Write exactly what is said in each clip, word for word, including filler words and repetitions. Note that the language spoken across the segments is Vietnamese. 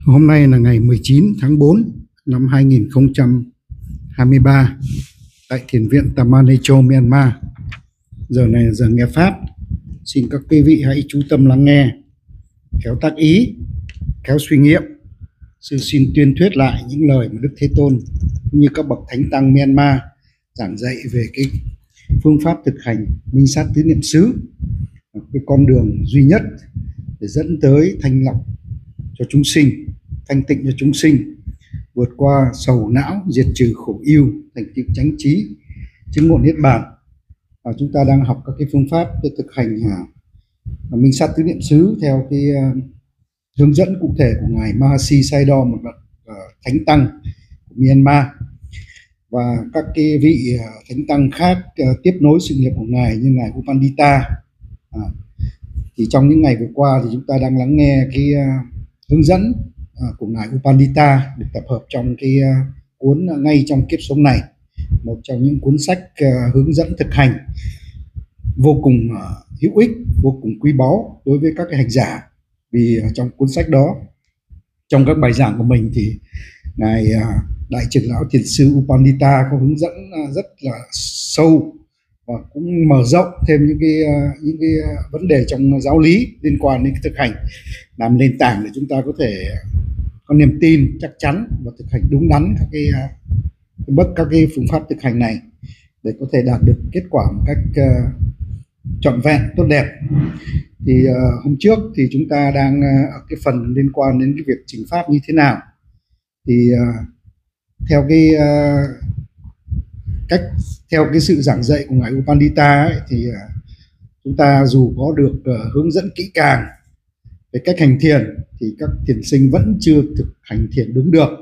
Hôm nay là ngày mười chín tháng tư năm hai nghìn không trăm hai mươi ba tại Thiền viện Tamanicho, Myanmar. Giờ này là giờ nghe Pháp. Xin các quý vị hãy chú tâm lắng nghe, khéo tác ý, khéo suy nghiệm. Sư xin tuyên thuyết lại những lời mà Đức Thế Tôn cũng như các bậc thánh tăng Myanmar giảng dạy về cái phương pháp thực hành minh sát tứ niệm xứ, cái con đường duy nhất để dẫn tới thanh lọc cho chúng sinh, thanh tịnh cho chúng sinh, vượt qua sầu não, diệt trừ khổ ưu, thành tựu chánh trí, chứng ngộ niết bàn. Và chúng ta đang học các cái phương pháp để thực hành uh, minh sát tứ niệm xứ theo cái uh, hướng dẫn cụ thể của ngài Mahasi Sayadaw, một bậc uh, thánh tăng của Myanmar, và các cái vị uh, thánh tăng khác uh, tiếp nối sự nghiệp của ngài như ngài U Pandita. Uh, thì trong những ngày vừa qua thì chúng ta đang lắng nghe cái uh, hướng dẫn uh, của ngài U Pandita được tập hợp trong cái uh, cuốn uh, Ngay trong kiếp sống này, một trong những cuốn sách uh, hướng dẫn thực hành vô cùng uh, hữu ích, vô cùng quý báu đối với các cái hành giả. Vì uh, trong cuốn sách đó, trong các bài giảng của mình thì ngài uh, đại trưởng lão thiền sư U Pandita có hướng dẫn uh, rất là sâu và cũng mở rộng thêm những cái uh, những cái uh, vấn đề trong giáo lý liên quan đến thực hành, làm nền tảng để chúng ta có thể có niềm tin chắc chắn và thực hành đúng đắn các cái uh, bất các cái phương pháp thực hành này để có thể đạt được kết quả một cách uh, trọn vẹn, tốt đẹp. Thì uh, hôm trước thì chúng ta đang uh, ở cái phần liên quan đến cái việc trình pháp như thế nào. Thì uh, theo cái uh, cách theo cái sự giảng dạy của ngài U Pandita ấy, thì uh, chúng ta dù có được uh, hướng dẫn kỹ càng về cách hành thiền thì các thiền sinh vẫn chưa thực hành thiền đúng được,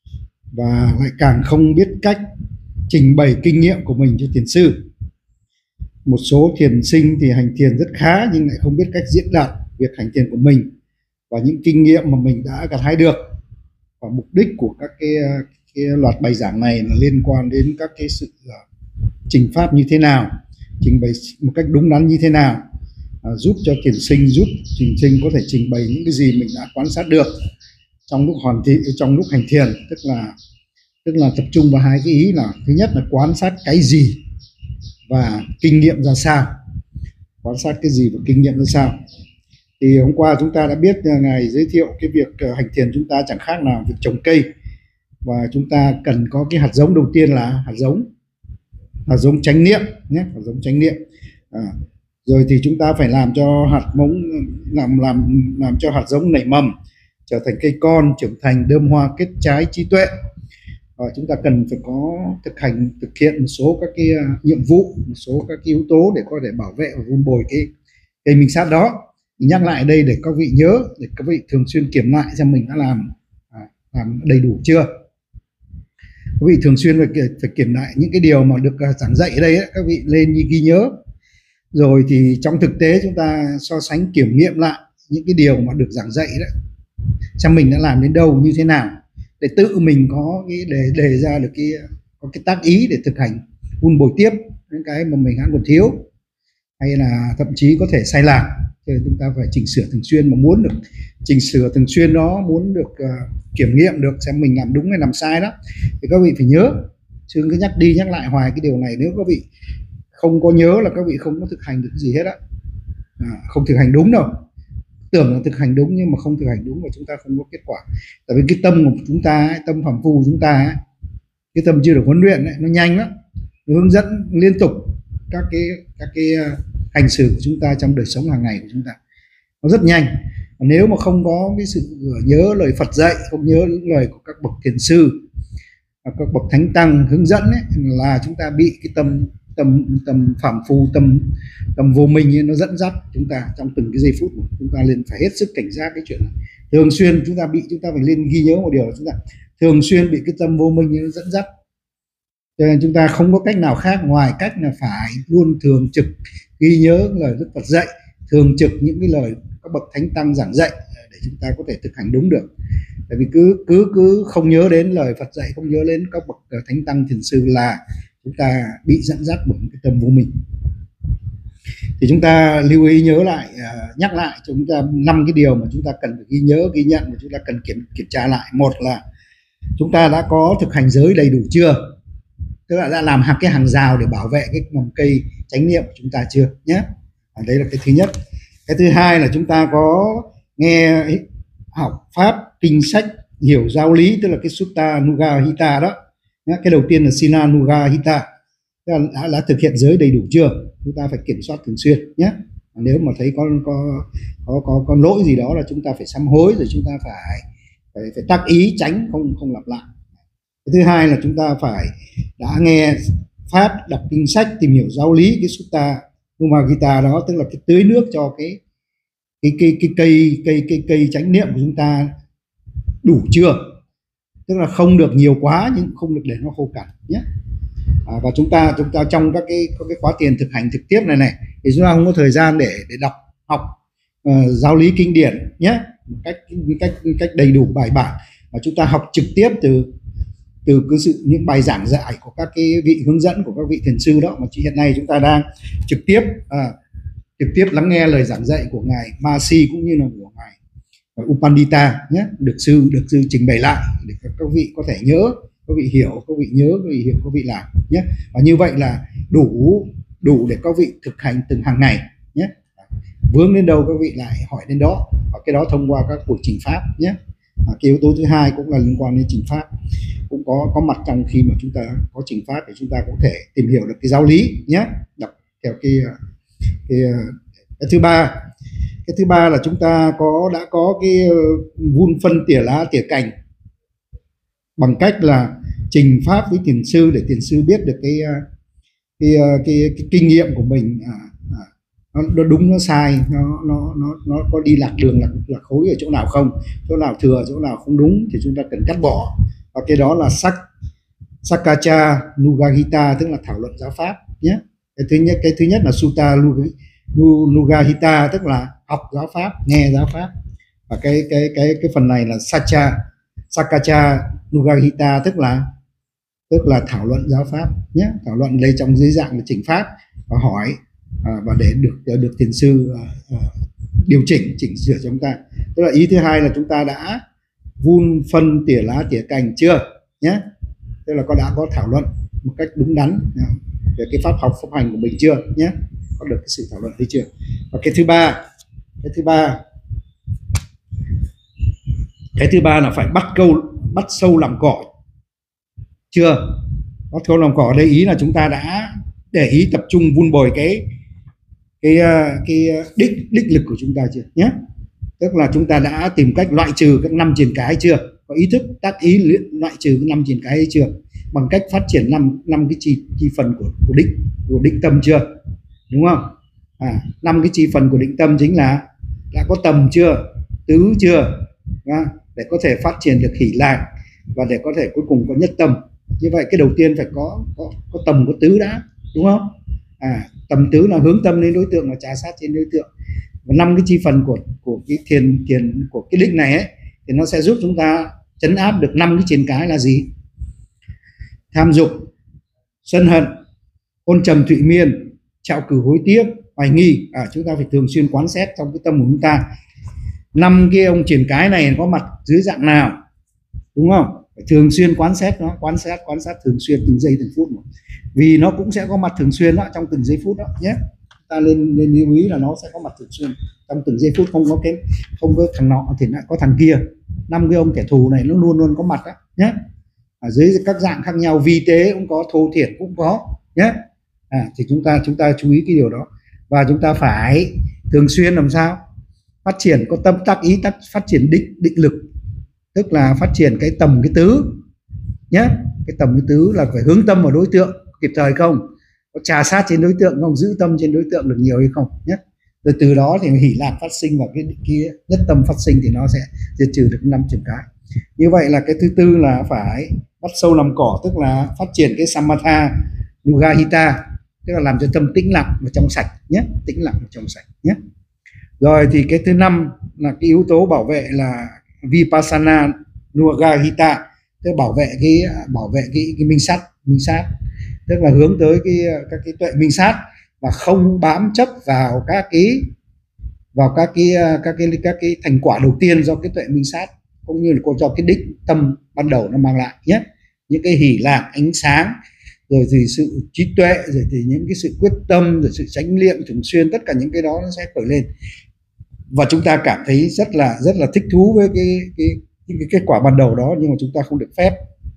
và lại càng không biết cách trình bày kinh nghiệm của mình cho thiền sư. Một số thiền sinh thì hành thiền rất khá nhưng lại không biết cách diễn đạt việc hành thiền của mình và những kinh nghiệm mà mình đã gặt hái được. Và mục đích của các cái, cái loạt bài giảng này là liên quan đến các cái sự uh, trình pháp như thế nào, trình bày một cách đúng đắn như thế nào, uh, giúp cho thiền sinh giúp thiền sinh có thể trình bày những cái gì mình đã quan sát được trong lúc hoàn thị trong lúc hành thiền, tức là tức là tập trung vào hai cái ý là thứ nhất là quan sát cái gì và kinh nghiệm ra sao. Quan sát cái gì và kinh nghiệm ra sao. Thì hôm qua chúng ta đã biết ngài giới thiệu cái việc hành thiền chúng ta chẳng khác nào việc trồng cây, và chúng ta cần có cái hạt giống đầu tiên là hạt giống hạt giống chánh niệm nhé, hạt giống chánh niệm. À, rồi thì chúng ta phải làm cho hạt mống làm làm làm cho hạt giống nảy mầm, trở thành cây con, trưởng thành, đơm hoa, kết trái trí tuệ. Và chúng ta cần phải có thực hành thực hiện một số các cái uh, nhiệm vụ, một số các cái yếu tố để có thể bảo vệ và vun bồi cái cây minh sát đó. Mình nhắc lại đây để các vị nhớ, để các vị thường xuyên kiểm lại xem mình đã làm à, làm đầy đủ chưa. Các vị thường xuyên phải, phải kiểm lại những cái điều mà được uh, giảng dạy ở đây ấy, các vị lên như ghi nhớ. Rồi thì trong thực tế chúng ta so sánh kiểm nghiệm lại những cái điều mà được giảng dạy đấy, xem mình đã làm đến đâu, như thế nào, để tự mình có cái để đề ra được cái có cái tác ý để thực hành vun bồi tiếp những cái mà mình đang còn thiếu, hay là thậm chí có thể sai lạc. Cho nên chúng ta phải chỉnh sửa thường xuyên, mà muốn được chỉnh sửa thường xuyên đó, muốn được uh, kiểm nghiệm được xem mình làm đúng hay làm sai đó, thì các vị phải nhớ, chứ cứ nhắc đi nhắc lại hoài cái điều này. Nếu các vị không có nhớ là các vị không có thực hành được gì hết á, à, không thực hành đúng đâu. Tưởng là thực hành đúng nhưng mà không thực hành đúng và chúng ta không có kết quả. Tại vì cái tâm của chúng ta, tâm phàm phu chúng ta, cái tâm chưa được huấn luyện ấy, nó nhanh lắm, nó hướng dẫn liên tục các cái các cái hành xử của chúng ta trong đời sống hàng ngày của chúng ta, nó rất nhanh. Nếu mà không có cái sự nhớ lời Phật dạy, không nhớ những lời của các bậc thiền sư, các bậc thánh tăng hướng dẫn ấy, là chúng ta bị cái tâm tâm tâm phàm phu, tâm tâm vô minh ấy, nó dẫn dắt chúng ta trong từng cái giây phút. Chúng ta nên phải hết sức cảnh giác cái chuyện này. Thường xuyên chúng ta bị chúng ta phải lên ghi nhớ một điều là chúng ta thường xuyên bị cái tâm vô minh ấy, nó dẫn dắt. Cho nên chúng ta không có cách nào khác ngoài cách là phải luôn thường trực ghi nhớ lời Đức Phật dạy, thường trực những cái lời các bậc thánh tăng giảng dạy để chúng ta có thể thực hành đúng được. Tại vì cứ cứ cứ không nhớ đến lời Phật dạy, không nhớ đến các bậc thánh tăng thiền sư là chúng ta bị dẫn dắt bởi cái tâm vô minh. Thì chúng ta lưu ý nhớ lại, uh, nhắc lại cho chúng ta năm cái điều mà chúng ta cần phải ghi nhớ, ghi nhận và chúng ta cần kiểm kiểm tra lại. Một là chúng ta đã có thực hành giới đầy đủ chưa, tức là đã làm hàng cái hàng rào để bảo vệ cái mầm cây chánh niệm của chúng ta chưa nhé. À, đấy là cái thứ nhất. Cái thứ hai là chúng ta có nghe học pháp, kinh sách, hiểu giáo lý, tức là cái Sutta Nuga Hita đó. Cái đầu tiên là Sila Nuga Hita, đã, đã, đã thực hiện giới đầy đủ chưa, chúng ta phải kiểm soát thường xuyên nhé. Nếu mà thấy có có có có, có lỗi gì đó là chúng ta phải sám hối, rồi chúng ta phải phải, phải tác ý tránh không không lặp lại. Cái thứ hai là chúng ta phải đã nghe pháp, đọc kinh sách, tìm hiểu giáo lý, cái Sutta Nuga Hita đó, tức là cái tưới nước cho cái cái cái cái cây cây cây cây chánh niệm của chúng ta đủ chưa, tức là không được nhiều quá nhưng không được để nó khô cằn nhé. À, và chúng ta chúng ta trong các cái các cái khóa tiền thực hành trực tiếp này này thì chúng ta không có thời gian để để đọc học uh, giáo lý kinh điển nhé, một cách cách cách đầy đủ bài bản, và chúng ta học trực tiếp từ từ cái sự những bài giảng dạy của các cái vị hướng dẫn của các vị thiền sư đó. Mà hiện nay chúng ta đang trực tiếp à, trực tiếp lắng nghe lời giảng dạy của ngài Mahasi cũng như là của ngài Upandita nhé, được sư được sư trình bày lại để các, các vị có thể nhớ, các vị hiểu, các vị nhớ, các vị hiểu, các vị làm nhé. Và như vậy là đủ đủ để các vị thực hành từng hàng ngày nhé. Vướng đến đâu các vị lại hỏi đến đó, và cái đó thông qua các cuộc trình pháp nhé. À, cái yếu tố thứ hai cũng là liên quan đến trình pháp, cũng có có mặt trong khi mà chúng ta có trình pháp để chúng ta có thể tìm hiểu được cái giáo lý nhé, đọc theo cái cái, cái thứ ba. Cái thứ ba là chúng ta có đã có cái vun phân tỉa lá tỉa cành bằng cách là trình pháp với thiền sư để thiền sư biết được cái cái cái, cái, cái kinh nghiệm của mình, à, à, nó đúng nó sai, nó nó nó nó có đi lạc đường, lạc lạc khối ở chỗ nào không, chỗ nào thừa, chỗ nào không đúng thì chúng ta cần cắt bỏ. Và cái đó là sắc Sakacha Nuga Hita, tức là thảo luận giáo pháp nhé. Cái thứ nhất cái thứ nhất là Sutta Nuga Hita, tức là học giáo pháp, nghe giáo pháp. Và cái cái cái cái phần này là Sacha Sakacha Nuga Hita, tức là tức là thảo luận giáo pháp nhé, thảo luận đây trong dưới dạng là chỉnh pháp và hỏi, à, và để được được thiền sư à, à, điều chỉnh chỉnh sửa cho chúng ta. Tức là ý thứ hai là chúng ta đã vun phân tỉa lá tỉa cành chưa nhé, tức là có đã có thảo luận một cách đúng đắn về cái pháp học pháp hành của mình chưa nhé, có được cái sự thảo luận hay chưa. Và cái thứ ba cái thứ ba cái thứ ba là phải bắt câu bắt sâu làm cỏ chưa. Bắt sâu làm cỏ ở đây ý là chúng ta đã để ý tập trung vun bồi cái cái cái đích đích lực của chúng ta chưa nhé, tức là chúng ta đã tìm cách loại trừ các năm triền cái chưa, có ý thức tác ý loại trừ các năm triền cái ấy chưa, bằng cách phát triển năm năm cái chi chi phần của của định của định tâm chưa, đúng không? À, năm cái chi phần của định tâm chính là đã có tầm chưa, tứ chưa, à, để có thể phát triển được hỷ lạc và để có thể cuối cùng có nhất tâm. Như vậy cái đầu tiên phải có có, có tầm có tứ đã, đúng không? À, tầm tứ là hướng tâm đến đối tượng, là trà sát trên đối tượng. Và năm cái chi phần của của cái thiền thiền của cái định này ấy thì nó sẽ giúp chúng ta trấn áp được năm cái triền cái là gì? Tham dục, sân hận, ôn trầm thụy miên, trạo cử hối tiếc, hoài nghi. À, chúng ta phải thường xuyên quán xét trong cái tâm của chúng ta năm cái ông triền cái này có mặt dưới dạng nào, đúng không? Phải thường xuyên quán xét nó, quan sát quan sát thường xuyên từng giây từng phút một. Vì nó cũng sẽ có mặt thường xuyên đó trong từng giây phút đó nhé. Ta nên nên lưu ý là nó sẽ có mặt thường xuyên trong từng giây phút, không có cái không có thằng nọ thì lại có thằng kia. Năm cái ông kẻ thù này nó luôn luôn có mặt đó nhé. Ở dưới các dạng khác nhau, vi tế cũng có, thô thiển cũng có nhé. À, thì chúng ta chúng ta chú ý cái điều đó, và chúng ta phải thường xuyên làm sao phát triển có tâm tác ý tác phát triển định định lực, tức là phát triển cái tầm cái tứ nhé. Cái tầm cái tứ là phải hướng tâm vào đối tượng kịp thời không, có trà sát trên đối tượng không, giữ tâm trên đối tượng được nhiều hay không nhé. Rồi từ đó thì hỷ lạc phát sinh và cái kia nhất tâm phát sinh thì nó sẽ diệt trừ được năm triền cái. Như vậy là cái thứ tư là phải bắt sâu làm cỏ, tức là phát triển cái samatha nuga hita, tức là làm cho tâm tĩnh lặng và trong sạch nhé, tĩnh lặng và trong sạch nhé. Rồi thì cái thứ năm là cái yếu tố bảo vệ là vipassana nuga hita, tức là bảo vệ cái bảo vệ cái cái minh sát minh sát tức là hướng tới cái các cái tuệ minh sát và không bám chấp vào các cái vào các cái các cái các cái thành quả đầu tiên do cái tuệ minh sát cũng như là do cái đích tâm ban đầu nó mang lại nhé, những cái hỷ lạc ánh sáng, rồi thì sự trí tuệ, rồi thì những cái sự quyết tâm, rồi sự chánh niệm thường xuyên, tất cả những cái đó nó sẽ khởi lên và chúng ta cảm thấy rất là rất là thích thú với cái cái những cái kết quả ban đầu đó. Nhưng mà chúng ta không được phép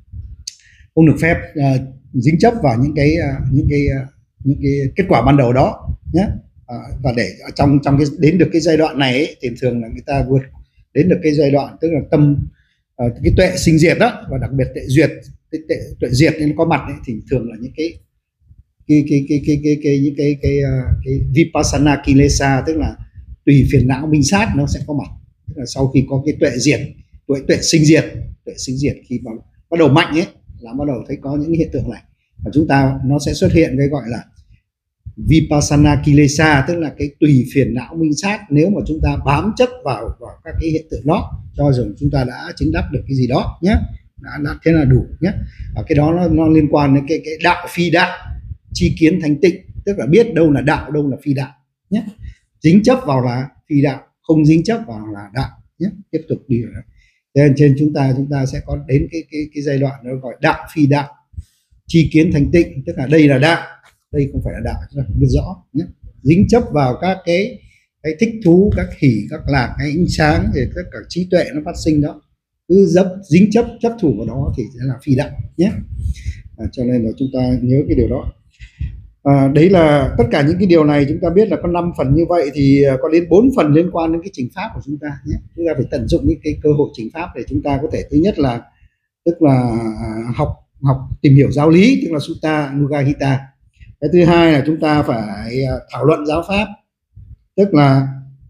không được phép uh, dính chấp vào những cái uh, những cái uh, những cái kết quả ban đầu đó nhé. Uh, và để trong trong cái đến được cái giai đoạn này ấy, thì thường là người ta vượt đến được cái giai đoạn tức là tâm uh, cái tuệ sinh diệt đó, và đặc biệt tuệ duyệt tuệ, tuệ, tuệ diệt nên có mặt ấy, thì thường là những cái cái cái cái cái cái, cái những cái cái, cái, cái vipassana kilesa, tức là tùy phiền não minh sát nó sẽ có mặt. Tức là sau khi có cái tuệ diệt tuệ tuệ sinh diệt tuệ sinh diệt khi mà bắt đầu mạnh ấy là bắt đầu thấy có những hiện tượng này, và chúng ta nó sẽ xuất hiện cái gọi là vipassana kilesa, tức là cái tùy phiền não minh sát. Nếu mà chúng ta bám chấp vào, vào các cái hiện tượng đó cho rằng chúng ta đã chứng đắc được cái gì đó nhé, đã, đã thế là đủ nhé. Và cái đó nó, nó liên quan đến cái cái đạo phi đạo, chi kiến thanh tịnh, tức là biết đâu là đạo, đâu là phi đạo nhé. Dính chấp vào là phi đạo, không dính chấp vào là đạo nhé. Tiếp tục đi rồi. Nên trên chúng ta chúng ta sẽ có đến cái cái cái giai đoạn nó gọi đạo phi đạo, chi kiến thanh tịnh, tức là đây là đạo, đây không phải là đạo, chúng ta phải biết rõ nhé. Dính chấp vào các cái cái thích thú, các hỷ, các lạc, cái ánh sáng, rồi tất cả trí tuệ nó phát sinh đó, cứ dấp dính chấp chấp thủ vào đó thì sẽ là phi đạo nhé. À, cho nên là chúng ta nhớ cái điều đó. À, đấy là tất cả những cái điều này chúng ta biết là có năm phần như vậy, thì có đến bốn phần liên quan đến cái trình pháp của chúng ta nhé. Chúng ta phải tận dụng những cái cơ hội trình pháp để chúng ta có thể, thứ nhất là tức là học học tìm hiểu giáo lý, tức là Sutta Nuggahita. Cái thứ hai là chúng ta phải thảo luận giáo pháp, tức là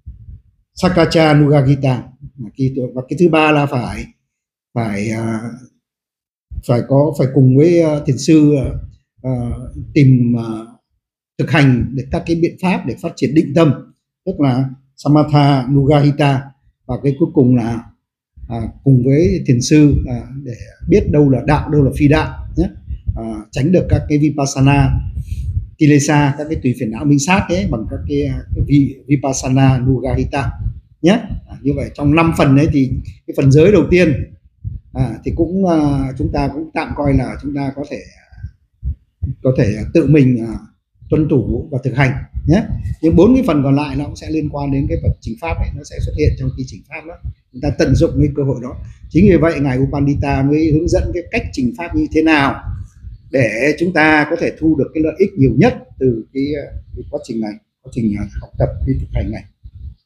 Sakacha Nuggahita. Và cái thứ ba là phải phải phải có phải cùng với thiền sư uh, tìm uh, thực hành để các cái biện pháp để phát triển định tâm, tức là Samatha Nuggahita. Và cái cuối cùng là uh, cùng với thiền sư uh, để biết đâu là đạo, đâu là phi đạo nhé. Uh, tránh được các cái vipassana kilesa, các cái tùy phiền não minh sát ấy, bằng các cái, cái vipassana Nuggahita nhé. À, như vậy trong năm phần đấy thì cái phần giới đầu tiên à, thì cũng uh, chúng ta cũng tạm coi là chúng ta có thể có thể tự mình uh, tuân thủ và thực hành nhé. Nhưng bốn cái phần còn lại nó cũng sẽ liên quan đến cái vật chính pháp ấy, nó sẽ xuất hiện trong khi chỉnh pháp đó. Chúng ta tận dụng cái cơ hội đó. Chính vì vậy ngài U Pandita mới hướng dẫn cái cách chỉnh pháp như thế nào để chúng ta có thể thu được cái lợi ích nhiều nhất từ cái, cái quá trình này, quá trình học tập, cái thực hành này.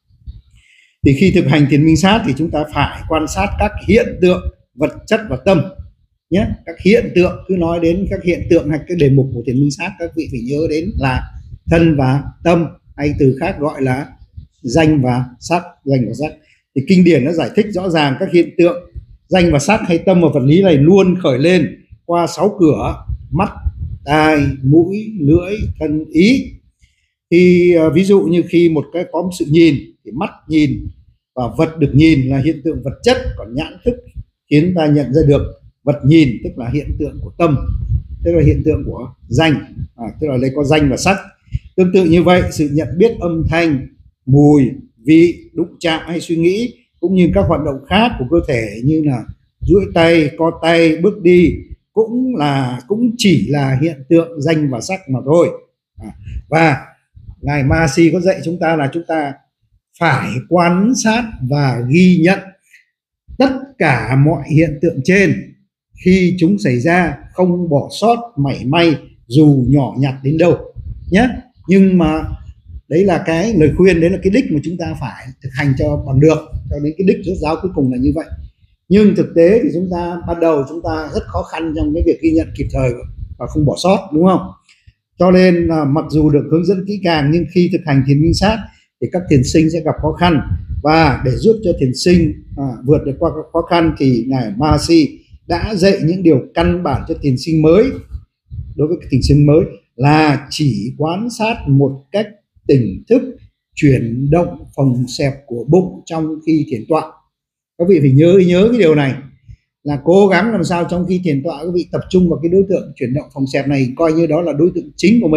Thì khi thực hành thiền minh sát thì chúng ta phải quan sát các hiện tượng vật chất và tâm nhé. Các hiện tượng, cứ nói đến các hiện tượng hay cái đề mục của thiền minh sát, các vị phải nhớ đến là thân và tâm, hay từ khác gọi là danh và sắc. Danh và sắc thì kinh điển nó giải thích rõ ràng các hiện tượng danh và sắc hay tâm và vật lý này luôn khởi lên qua sáu cửa: mắt, tai, mũi, lưỡi, thân, ý. Thì uh, ví dụ như khi một cái có một sự nhìn thì mắt nhìn và vật được nhìn là hiện tượng vật chất, còn nhãn thức khiến ta nhận ra được vật nhìn, tức là hiện tượng của tâm, tức là hiện tượng của danh, à, tức là đây có danh và sắc. Tương tự như vậy, sự nhận biết âm thanh, mùi, vị, đụng chạm hay suy nghĩ, cũng như các hoạt động khác của cơ thể như là duỗi tay, co tay, bước đi, cũng là cũng chỉ là hiện tượng danh và sắc mà thôi. À, và ngài Mahasi có dạy chúng ta là chúng ta phải quan sát và ghi nhận tất cả mọi hiện tượng trên khi chúng xảy ra, không bỏ sót mảy may dù nhỏ nhặt đến đâu nhé. Nhưng mà đấy là cái lời khuyên, đấy là cái đích mà chúng ta phải thực hành cho bằng được, cho đến cái đích rốt ráo cuối cùng là như vậy. Nhưng thực tế thì chúng ta ban đầu chúng ta rất khó khăn trong cái việc ghi nhận kịp thời và không bỏ sót, đúng không? Cho nên là mặc dù được hướng dẫn kỹ càng, nhưng khi thực hành thiền minh sát thì các thiền sinh sẽ gặp khó khăn. Và để giúp cho thiền sinh à, vượt được qua các khó khăn thì ngài Mahasi đã dạy những điều căn bản cho thiền sinh mới. Đối với thiền sinh mới là chỉ quan sát một cách tỉnh thức chuyển động phòng xẹp của bụng trong khi thiền tọa. Các vị phải nhớ nhớ cái điều này, là cố gắng làm sao trong khi thiền tọa các vị tập trung vào cái đối tượng chuyển động phòng xẹp này, coi như đó là đối tượng chính của mình,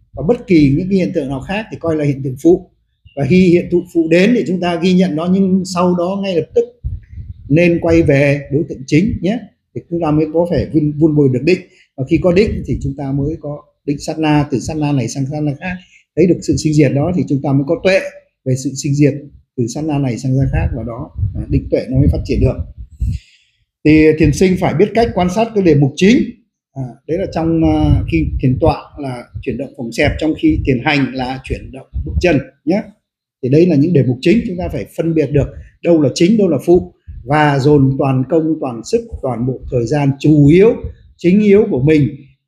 và bất kỳ những cái hiện tượng nào khác thì coi là hiện tượng phụ. Và khi hiện tượng phụ đến thì chúng ta ghi nhận nó, nhưng sau đó ngay lập tức nên quay về đối tượng chính nhé, thì chúng ta mới có thể vun, vun bồi được định. Và khi có định thì chúng ta mới có định sát na, từ sát na này sang sát na khác, thấy được sự sinh diệt đó thì chúng ta mới có tuệ về sự sinh diệt từ sát na này sang ra khác, và đó định tuệ nó mới phát triển được. Thì thiền sinh phải biết cách quan sát cái đề mục chính. À, đấy là trong uh, khi thiền tọa là chuyển động phòng xẹp, trong khi thiền hành là chuyển động bước chân nhé. Thì đây là những đề mục chính, chúng ta phải phân biệt được đâu là chính, đâu là phụ, và dồn toàn công, toàn sức, toàn bộ thời gian chủ yếu, chính yếu của mình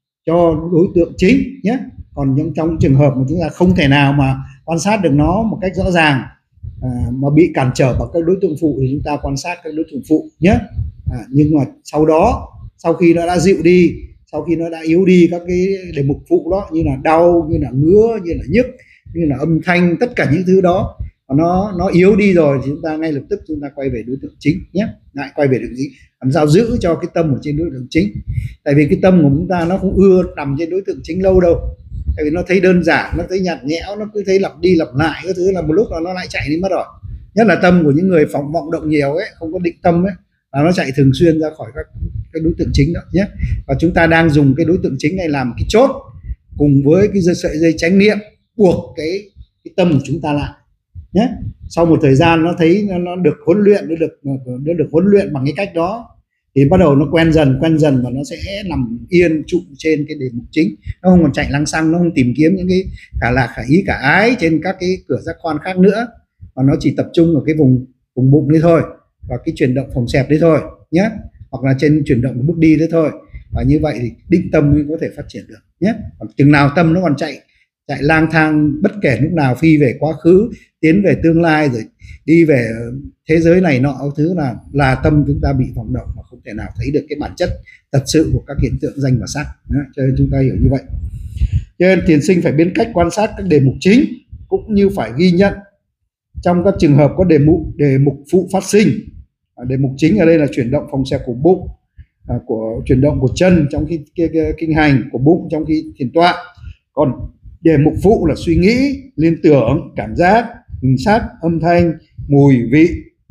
cho đối tượng chính nhé. Còn những trong trường hợp mà chúng ta không thể nào mà quan sát được nó một cách rõ ràng, à, mà bị cản trở bằng các đối tượng phụ, thì chúng ta quan sát các đối tượng phụ nhé. À, nhưng mà sau đó, sau khi nó đã dịu đi, sau khi nó đã yếu đi các cái đề mục phụ đó, như là đau, như là ngứa, như là nhức, như là âm thanh, tất cả những thứ đó nó nó yếu đi rồi thì chúng ta ngay lập tức chúng ta quay về đối tượng chính nhé. Lại quay về đối tượng chính, làm sao giữ cho cái tâm ở trên đối tượng chính. Tại vì cái tâm của chúng ta nó không ưa nằm trên đối tượng chính lâu đâu, tại vì nó thấy đơn giản, nó thấy nhạt nhẽo, nó cứ thấy lặp đi lặp lại cái thứ, là một lúc là nó lại chạy đi mất rồi. Nhất là tâm của những người phóng vọng động nhiều ấy, không có định tâm ấy, là nó chạy thường xuyên ra khỏi các cái đối tượng chính đó nhé. Và chúng ta đang dùng cái đối tượng chính này làm cái chốt cùng với cái sợi dây chánh niệm buộc cái, cái tâm của chúng ta lại nhé. Sau một thời gian nó thấy nó, nó được huấn luyện, nó được nó được huấn luyện bằng cái cách đó, thì bắt đầu nó quen dần quen dần và nó sẽ nằm yên trụ trên cái đề mục chính, nó không còn chạy lăng xăng, nó không tìm kiếm những cái khả lạc, khả ý, khả ái trên các cái cửa giác quan khác nữa, và nó chỉ tập trung ở cái vùng vùng bụng đấy thôi, và cái chuyển động phòng xẹp đấy thôi nhé, hoặc là trên chuyển động của bước đi đấy thôi. Và như vậy thì định tâm mới có thể phát triển được nhé. Còn chừng nào tâm nó còn chạy chạy lang thang bất kể lúc nào, phi về quá khứ, tiến về tương lai, rồi đi về thế giới này nọ thứ, là là tâm chúng ta bị vọng động mà không thể nào thấy được cái bản chất thật sự của các hiện tượng danh và sắc. Cho nên chúng ta hiểu như vậy. Cho nên thiền sinh phải biết cách quan sát các đề mục chính, cũng như phải ghi nhận trong các trường hợp có đề mục đề mục phụ phát sinh. Đề mục chính ở đây là chuyển động phòng xẹp của bụng, à, của chuyển động của chân trong khi kia, kia, kinh hành, của bụng trong khi thiền tọa. Còn đề mục phụ là suy nghĩ, liên tưởng, cảm giác, hình sắc, âm thanh, mùi, vị,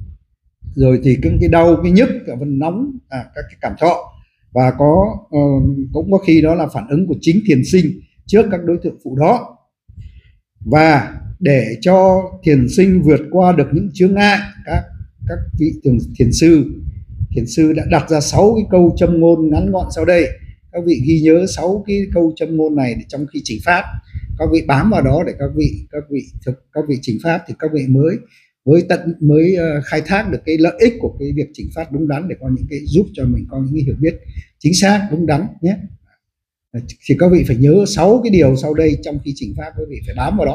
rồi thì cái, cái đau, cái nhức, cái vân nóng, à, các cái cảm thọ. Và có uh, cũng có khi đó là phản ứng của chính thiền sinh trước các đối tượng phụ đó. Và để cho thiền sinh vượt qua được những chướng ngại, các các vị thiền, thiền sư thiền sư đã đặt ra sáu cái câu châm ngôn ngắn gọn sau đây. Các vị ghi nhớ sáu cái câu châm ngôn này để trong khi chỉnh pháp các vị bám vào đó, để các vị các vị thực các vị chỉnh pháp thì các vị mới mới tận mới uh, khai thác được cái lợi ích của cái việc chỉnh pháp đúng đắn, để có những cái giúp cho mình có những cái hiểu biết chính xác đúng đắn nhé. Thì các vị phải nhớ sáu cái điều sau đây trong khi chỉnh pháp, các vị phải bám vào đó.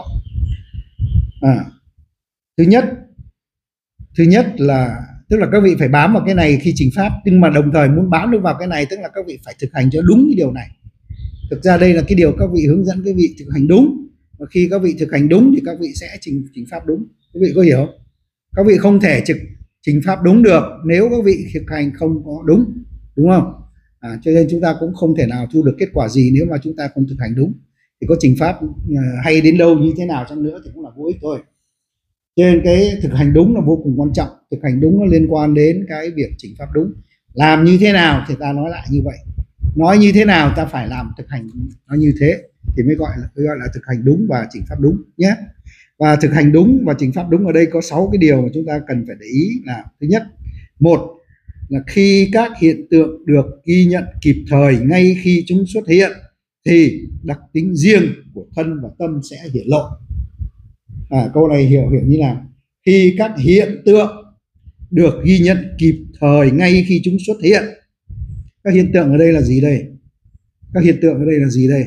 À, thứ nhất thứ nhất là tức là các vị phải bám vào cái này khi chỉnh pháp, nhưng mà đồng thời muốn bám được vào cái này tức là các vị phải thực hành cho đúng cái điều này. Thực ra đây là cái điều các vị hướng dẫn các vị thực hành đúng, và khi các vị thực hành đúng thì các vị sẽ chỉnh chỉnh pháp đúng. Các vị có hiểu không? Các vị không thể trực chỉnh pháp đúng được nếu các vị thực hành không có đúng, đúng không? À, cho nên chúng ta cũng không thể nào thu được kết quả gì nếu mà chúng ta không thực hành đúng. Thì có chỉnh pháp uh, hay đến đâu như thế nào chăng nữa thì cũng là vô ích thôi. Cho nên cái thực hành đúng là vô cùng quan trọng. Thực hành đúng nó liên quan đến cái việc chỉnh pháp đúng. Làm như thế nào thì ta nói lại như vậy, nói như thế nào ta phải làm thực hành nó như thế thì mới gọi là gọi là thực hành đúng và chỉnh pháp đúng nhé. Và thực hành đúng và chỉnh pháp đúng ở đây có sáu cái điều mà chúng ta cần phải để ý. Là thứ nhất, một là khi các hiện tượng được ghi nhận kịp thời ngay khi chúng xuất hiện thì đặc tính riêng của thân và tâm sẽ hiện lộ. À, câu này hiểu hiểu như nào? Khi các hiện tượng được ghi nhận kịp thời ngay khi chúng xuất hiện. Các hiện tượng ở đây là gì đây? Các hiện tượng ở đây là gì đây?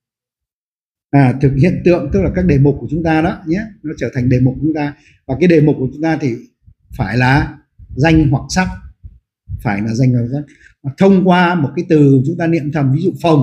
À, thực hiện tượng tức là các đề mục của chúng ta đó nhé, nó trở thành đề mục của chúng ta. Và cái đề mục của chúng ta thì phải là danh hoặc sắc, phải là danh hoặc sắc. Và thông qua một cái từ chúng ta niệm thầm, ví dụ phòng,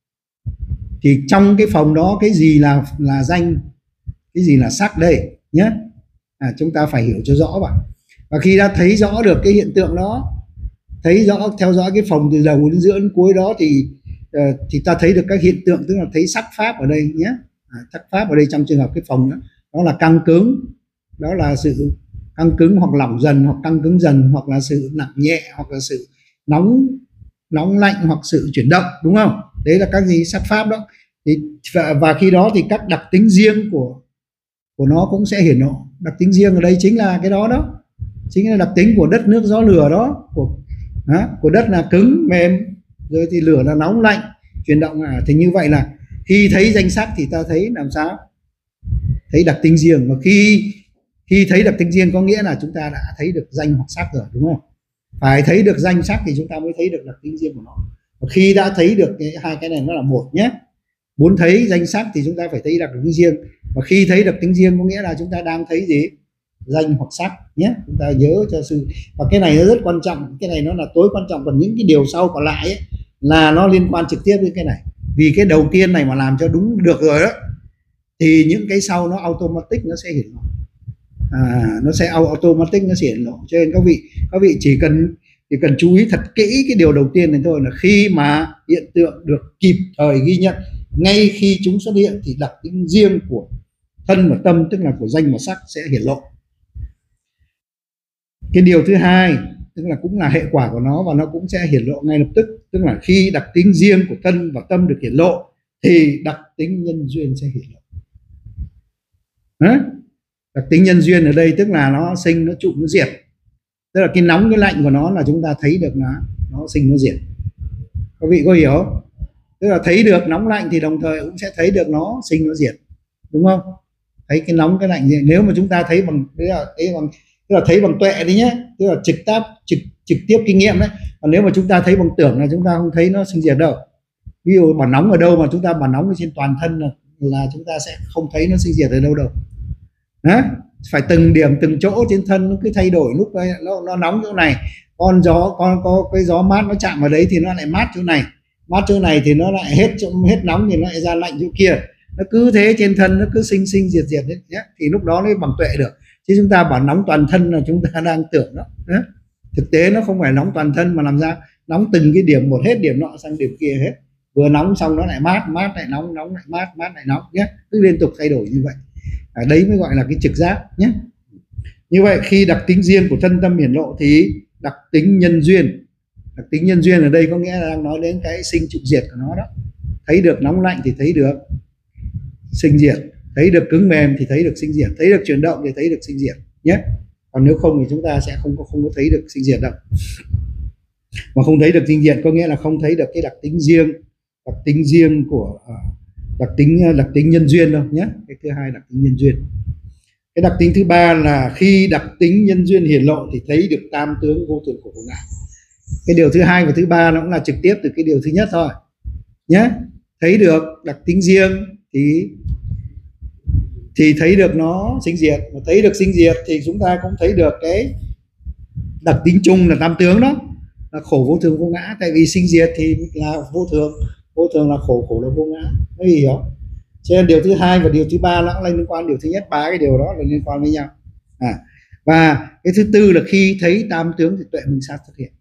thì trong cái phòng đó cái gì là là danh, cái gì là sắc đây nhé. À, chúng ta phải hiểu cho rõ vào. Và khi đã thấy rõ được cái hiện tượng đó, thấy rõ theo dõi cái phòng từ đầu đến giữa đến cuối đó thì uh, thì ta thấy được các hiện tượng, tức là thấy sắc pháp ở đây nhé. À, sắc pháp ở đây trong trường hợp cái phòng đó, đó là căng cứng, đó là sự căng cứng hoặc lỏng dần hoặc căng cứng dần, hoặc là sự nặng nhẹ, hoặc là sự nóng nóng lạnh, hoặc sự chuyển động, đúng không? Đấy là các gì sắc pháp đó. Thì và, và khi đó thì các đặc tính riêng của của nó cũng sẽ hiển lộ. Đặc tính riêng ở đây chính là cái đó đó, chính là đặc tính của đất nước gió lửa đó, của đó, của đất là cứng mềm, rồi thì lửa là nóng lạnh chuyển động. À thì như vậy là khi thấy danh sắc thì ta thấy làm sao? Thấy đặc tính riêng. Mà khi khi thấy đặc tính riêng có nghĩa là chúng ta đã thấy được danh hoặc sắc rồi, đúng không? Phải thấy được danh sắc thì chúng ta mới thấy được đặc tính riêng của nó. Và khi đã thấy được cái hai cái này nó là một nhé. Muốn thấy danh sắc thì chúng ta phải thấy đặc tính riêng, và khi thấy đặc tính riêng có nghĩa là chúng ta đang thấy gì? Danh hoặc sắc nhé. Chúng ta nhớ cho sư. Và cái này nó rất quan trọng, cái này nó là tối quan trọng, còn những cái điều sau còn lại ấy, là nó liên quan trực tiếp đến cái này. Vì cái đầu tiên này mà làm cho đúng được rồi đó thì những cái sau nó automatic nó sẽ hiển lộ. À, nó sẽ automatic nó sẽ hiển lộ. Cho nên các vị các vị chỉ cần chỉ cần chú ý thật kỹ cái điều đầu tiên này thôi, là khi mà hiện tượng được kịp thời ghi nhận ngay khi chúng xuất hiện thì đặc tính riêng của thân và tâm, tức là của danh và sắc, sẽ hiển lộ. Cái điều thứ hai, tức là cũng là hệ quả của nó, và nó cũng sẽ hiển lộ ngay lập tức, tức là khi đặc tính riêng của thân và tâm được hiển lộ thì đặc tính nhân duyên sẽ hiển lộ. Đấy. Đặc tính nhân duyên ở đây tức là nó sinh, nó trụ, nó diệt. Tức là cái nóng cái lạnh của nó là chúng ta thấy được nó nó sinh nó diệt. Các vị có hiểu không? Tức là thấy được nóng lạnh thì đồng thời cũng sẽ thấy được nó sinh nó diệt, đúng không? Thấy cái nóng cái lạnh gì. Nếu mà chúng ta thấy bằng đấy là thấy bằng tức là thấy bằng tuệ đi nhé, tức là trực tiếp trực trực tiếp kinh nghiệm đấy. Còn nếu mà chúng ta thấy bằng tưởng là chúng ta không thấy nó sinh diệt đâu. Ví dụ bản nóng ở đâu mà chúng ta bản nóng trên toàn thân là, là chúng ta sẽ không thấy nó sinh diệt ở đâu đâu. Đấy, phải từng điểm từng chỗ trên thân nó cứ thay đổi, lúc đây nó, nó nóng chỗ này, con gió con có cái gió mát nó chạm vào đấy thì nó lại mát chỗ này, mát chỗ này thì nó lại hết hết nóng thì nó lại ra lạnh chỗ kia. Nó cứ thế trên thân nó cứ sinh sinh diệt diệt đấy nhé, thì lúc đó nó bằng tuệ được. Chứ chúng ta bảo nóng toàn thân là chúng ta đang tưởng đó. Đấy. Thực tế nó không phải nóng toàn thân mà làm ra nóng từng cái điểm một, hết điểm nọ sang điểm kia hết, vừa nóng xong nó lại mát, mát lại nóng, nóng lại mát, mát lại nóng nhé, cứ liên tục thay đổi như vậy. À, đấy mới gọi là cái trực giác nhé. Như vậy khi đặc tính riêng của thân tâm hiển lộ thì đặc tính nhân duyên, đặc tính nhân duyên ở đây có nghĩa là đang nói đến cái sinh trụ diệt của nó đó. Thấy được nóng lạnh thì thấy được sinh diệt, thấy được cứng mềm thì thấy được sinh diệt, thấy được chuyển động thì thấy được sinh diệt nhé. Còn nếu không thì chúng ta sẽ không có không có thấy được sinh diệt đâu. Mà không thấy được sinh diệt có nghĩa là không thấy được cái đặc tính riêng, đặc tính riêng của đặc tính đặc tính nhân duyên đâu nhé. Cái thứ hai, đặc tính nhân duyên. Cái đặc tính thứ ba là khi đặc tính nhân duyên hiển lộ thì thấy được tam tướng vô thường khổ vô ngã. Cái điều thứ hai và thứ ba nó cũng là trực tiếp từ cái điều thứ nhất thôi nhé. Thấy được đặc tính riêng thì thì thấy được nó sinh diệt, mà thấy được sinh diệt thì chúng ta cũng thấy được cái đặc tính chung là tam tướng đó, là khổ vô thường vô ngã. Tại vì sinh diệt thì là vô thường, vô thường là khổ, khổ là vô ngã, cái gì đó. Cho nên điều thứ hai và điều thứ ba nó cũng liên quan, điều thứ nhất, ba cái điều đó là liên quan với nhau. À, và cái thứ tư là khi thấy tam tướng thì tuệ minh sát xuất hiện.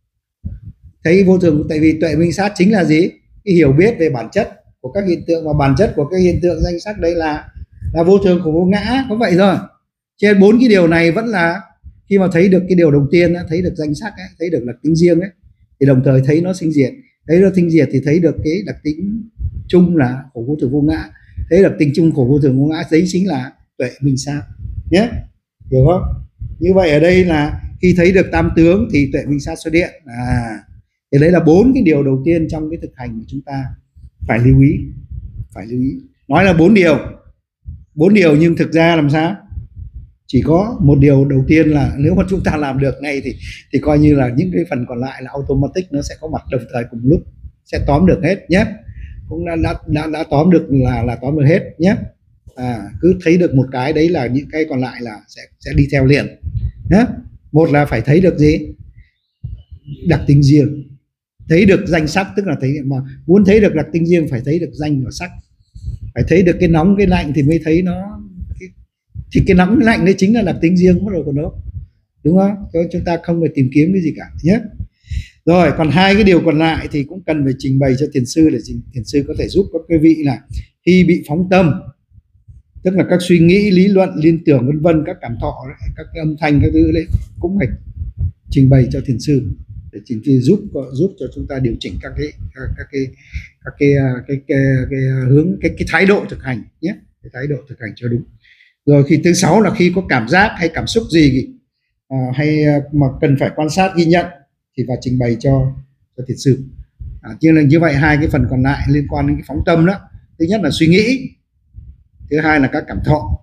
Thấy vô thường, tại vì tuệ minh sát chính là gì? Cái hiểu biết về bản chất của các hiện tượng, và bản chất của cái hiện tượng danh sắc đây là là vô thường của vô ngã, có vậy thôi. Cho nên bốn cái điều này vẫn là khi mà thấy được cái điều đầu tiên, thấy được danh sắc ấy, thấy được đặc tính riêng ấy, thì đồng thời thấy nó sinh diệt. Thấy nó sinh diệt thì thấy được cái đặc tính chung là khổ vô thường vô ngã. Thấy đặc tính chung khổ vô thường vô ngã, đấy chính là tuệ minh sát nhé, hiểu không? Như vậy ở đây là khi thấy được tam tướng thì tuệ minh sát xuất hiện. À, thì đấy là bốn cái điều đầu tiên trong cái thực hành mà chúng ta phải lưu ý, phải lưu ý. Nói là bốn điều, bốn điều nhưng thực ra làm sao? Chỉ có một điều đầu tiên là nếu mà chúng ta làm được ngay thì thì coi như là những cái phần còn lại là automatic, nó sẽ có mặt đồng thời cùng lúc, sẽ tóm được hết nhé. Cũng đã đã đã, đã tóm được là là tóm được hết nhé. À, cứ thấy được một cái đấy là những cái còn lại là sẽ sẽ đi theo liền nhé. Một là phải thấy được gì? Đặc tính riêng. Thấy được danh sắc, tức là thấy, mà muốn thấy được đặc tính riêng phải thấy được danh và sắc. Phải thấy được cái nóng cái lạnh thì mới thấy nó, cái, thì cái nóng cái lạnh đấy chính là đặc tính riêng mất rồi còn đâu, đúng không? Cho chúng ta không phải tìm kiếm cái gì cả nhé. Rồi còn hai cái điều còn lại thì cũng cần phải trình bày cho thiền sư để thiền sư có thể giúp các quý vị là khi bị phóng tâm, tức là các suy nghĩ, lý luận, liên tưởng vân vân, các cảm thọ, các cái âm thanh, các thứ đấy cũng phải trình bày cho thiền sư để trình sư giúp giúp cho chúng ta điều chỉnh các cái các, các cái các cái cái, cái, cái, cái hướng cái cái thái độ thực hành nhé, cái thái độ thực hành cho đúng. Rồi khi thứ sáu là khi có cảm giác hay cảm xúc gì à, hay mà cần phải quan sát ghi nhận thì phải trình bày cho cho thiền sư. À, như là như vậy hai cái phần còn lại liên quan đến cái phóng tâm đó, thứ nhất là suy nghĩ, thứ hai là các cảm thọ,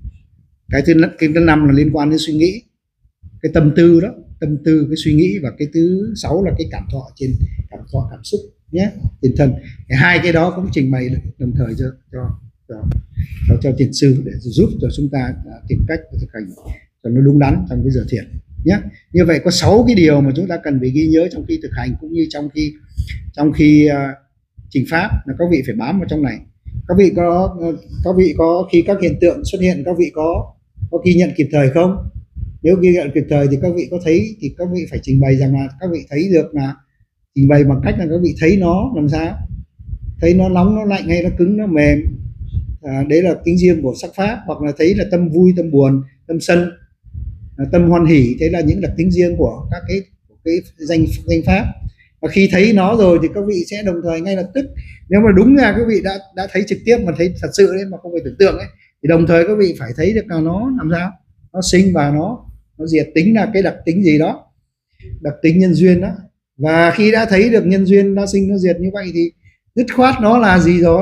cái thứ cái thứ năm là liên quan đến suy nghĩ, cái tâm tư đó, tâm tư cái suy nghĩ, và cái thứ sáu là cái cảm thọ trên cảm thọ cảm xúc nhé, tiền thân. Cái hai cái đó cũng trình bày đồng thời cho cho cho cho, cho thiền sư để giúp cho chúng ta tìm cách thực hành cho nó đúng đắn trong cái giờ thiền nhé. Như vậy có sáu cái điều mà chúng ta cần phải ghi nhớ trong khi thực hành cũng như trong khi trong khi uh, trình pháp, là các vị phải bám vào trong này. Các vị có các vị có khi các hiện tượng xuất hiện, các vị có có ghi nhận kịp thời không? Nếu ghi nhận kịp thời thì các vị có thấy thì các vị phải trình bày rằng là các vị thấy được, là trình bày bằng cách là các vị thấy nó làm sao, thấy nó nóng, nó lạnh, hay nó cứng, nó mềm. À, đấy là tính riêng của sắc pháp. Hoặc là thấy là tâm vui, tâm buồn, tâm sân, à, tâm hoan hỷ, thế là những đặc tính riêng của các cái, của cái danh danh pháp. Và khi thấy nó rồi thì các vị sẽ đồng thời ngay lập tức, nếu mà đúng là các vị đã đã thấy trực tiếp mà thấy thật sự đấy, mà không phải tưởng tượng ấy, thì đồng thời các vị phải thấy được là nó làm sao, nó sinh và nó nó diệt, tính là cái đặc tính gì đó, đặc tính nhân duyên đó. Và khi đã thấy được nhân duyên nó sinh nó diệt như vậy thì dứt khoát nó là gì rồi,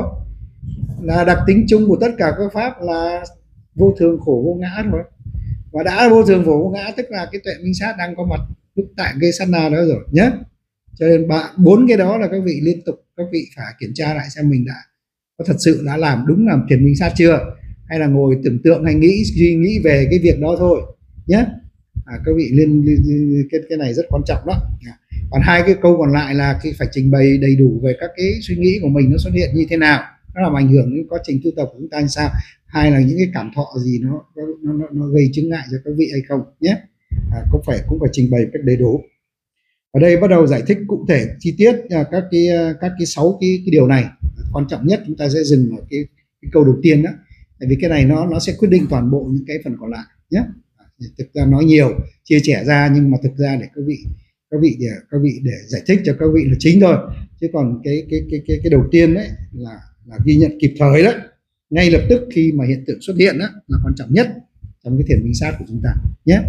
là đặc tính chung của tất cả các pháp là vô thường, khổ, vô ngã rồi. Và đã vô thường, khổ, vô ngã tức là cái tuệ minh sát đang có mặt lúc tại cái sát na đó rồi nhé. Cho nên bạn bốn cái đó là các vị liên tục các vị phải kiểm tra lại xem mình đã có thật sự đã làm đúng làm thiền minh sát chưa, hay là ngồi tưởng tượng hay nghĩ suy nghĩ về cái việc đó thôi nhé. À, các vị liên, liên cái cái này rất quan trọng đó. Còn hai cái câu còn lại là khi phải trình bày đầy đủ về các cái suy nghĩ của mình nó xuất hiện như thế nào, nó làm ảnh hưởng đến quá trình tu tập của chúng ta như sao, hay là những cái cảm thọ gì nó nó, nó, nó gây chứng ngại cho các vị hay không nhé. À, cũng phải cũng phải trình bày cách đầy đủ. Ở đây bắt đầu giải thích cụ thể chi tiết các cái các cái sáu cái, cái điều này. Quan trọng nhất chúng ta sẽ dừng ở cái, cái câu đầu tiên đó, tại vì cái này nó nó sẽ quyết định toàn bộ những cái phần còn lại nhé. Thực ra nói nhiều chia sẻ ra, nhưng mà thực ra để các vị các vị để các vị để giải thích cho các vị là chính thôi, chứ còn cái cái cái cái cái đầu tiên đấy là là ghi nhận kịp thời đó, ngay lập tức khi mà hiện tượng xuất hiện đó là quan trọng nhất trong cái thiền minh sát của chúng ta nhé.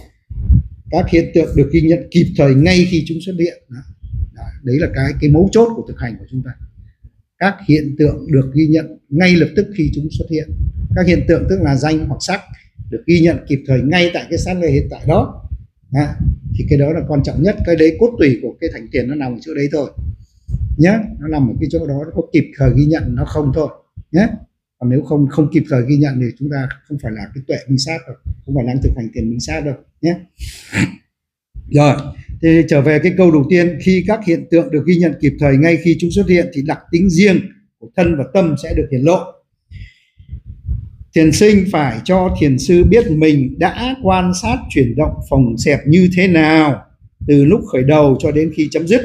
Các hiện tượng được ghi nhận kịp thời ngay khi chúng xuất hiện đó. Đấy là cái cái mấu chốt của thực hành của chúng ta. Các hiện tượng được ghi nhận ngay lập tức khi chúng xuất hiện. Các hiện tượng tức là danh hoặc sắc được ghi nhận kịp thời ngay tại cái sát na hiện tại đó. À, thì cái đó là quan trọng nhất. Cái đấy cốt tủy của cái thành tiền nó nằm ở chỗ đấy thôi nhé. Nó nằm ở cái chỗ đó, nó có kịp thời ghi nhận nó không thôi nhé. Còn nếu không không kịp thời ghi nhận thì chúng ta không phải là cái tuệ minh sát đâu, không phải đang thực hành tiền minh sát đâu nhé. Rồi thì trở về cái câu đầu tiên, khi các hiện tượng được ghi nhận kịp thời ngay khi chúng xuất hiện thì đặc tính riêng của thân và tâm sẽ được hiển lộ. Thiền sinh phải cho thiền sư biết mình đã quan sát chuyển động phòng xẹp như thế nào từ lúc khởi đầu cho đến khi chấm dứt.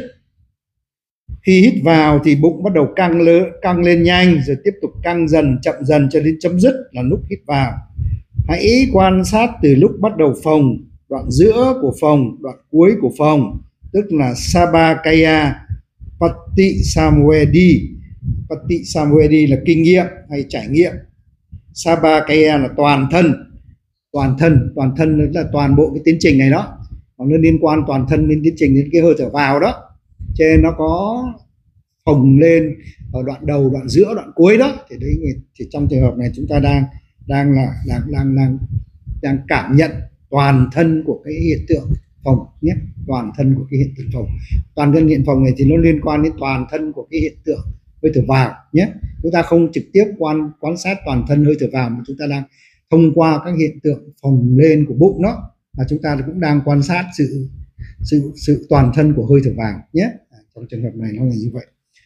Khi hít vào thì bụng bắt đầu căng, lơ, căng lên nhanh, rồi tiếp tục căng dần chậm dần cho đến chấm dứt là lúc hít vào. Hãy quan sát từ lúc bắt đầu phòng, đoạn giữa của phòng, đoạn cuối của phòng, tức là Sabakaya Patisamvedi. Patisamvedi là kinh nghiệm hay trải nghiệm. Sabakaya là toàn thân, toàn thân, toàn thân là toàn bộ cái tiến trình này đó. Còn nó liên quan toàn thân đến tiến trình đến cái hơi thở vào đó. Cho nên nó có phồng lên ở đoạn đầu, đoạn giữa, đoạn cuối đó. Thì đấy thì trong trường hợp này chúng ta đang đang là đang đang đang đang cảm nhận toàn thân của cái hiện tượng phồng nhé, toàn thân của cái hiện tượng phồng. Toàn thân hiện phồng này thì nó liên quan đến toàn thân của cái hiện tượng hơi thở vào nhé. Chúng ta không trực tiếp quan quan sát toàn thân hơi thở vào, mà chúng ta đang thông qua các hiện tượng phồng lên của bụng đó, mà chúng ta cũng đang quan sát sự sự sự toàn thân của hơi thở vào nhé. Trong trường hợp này nó là như vậy.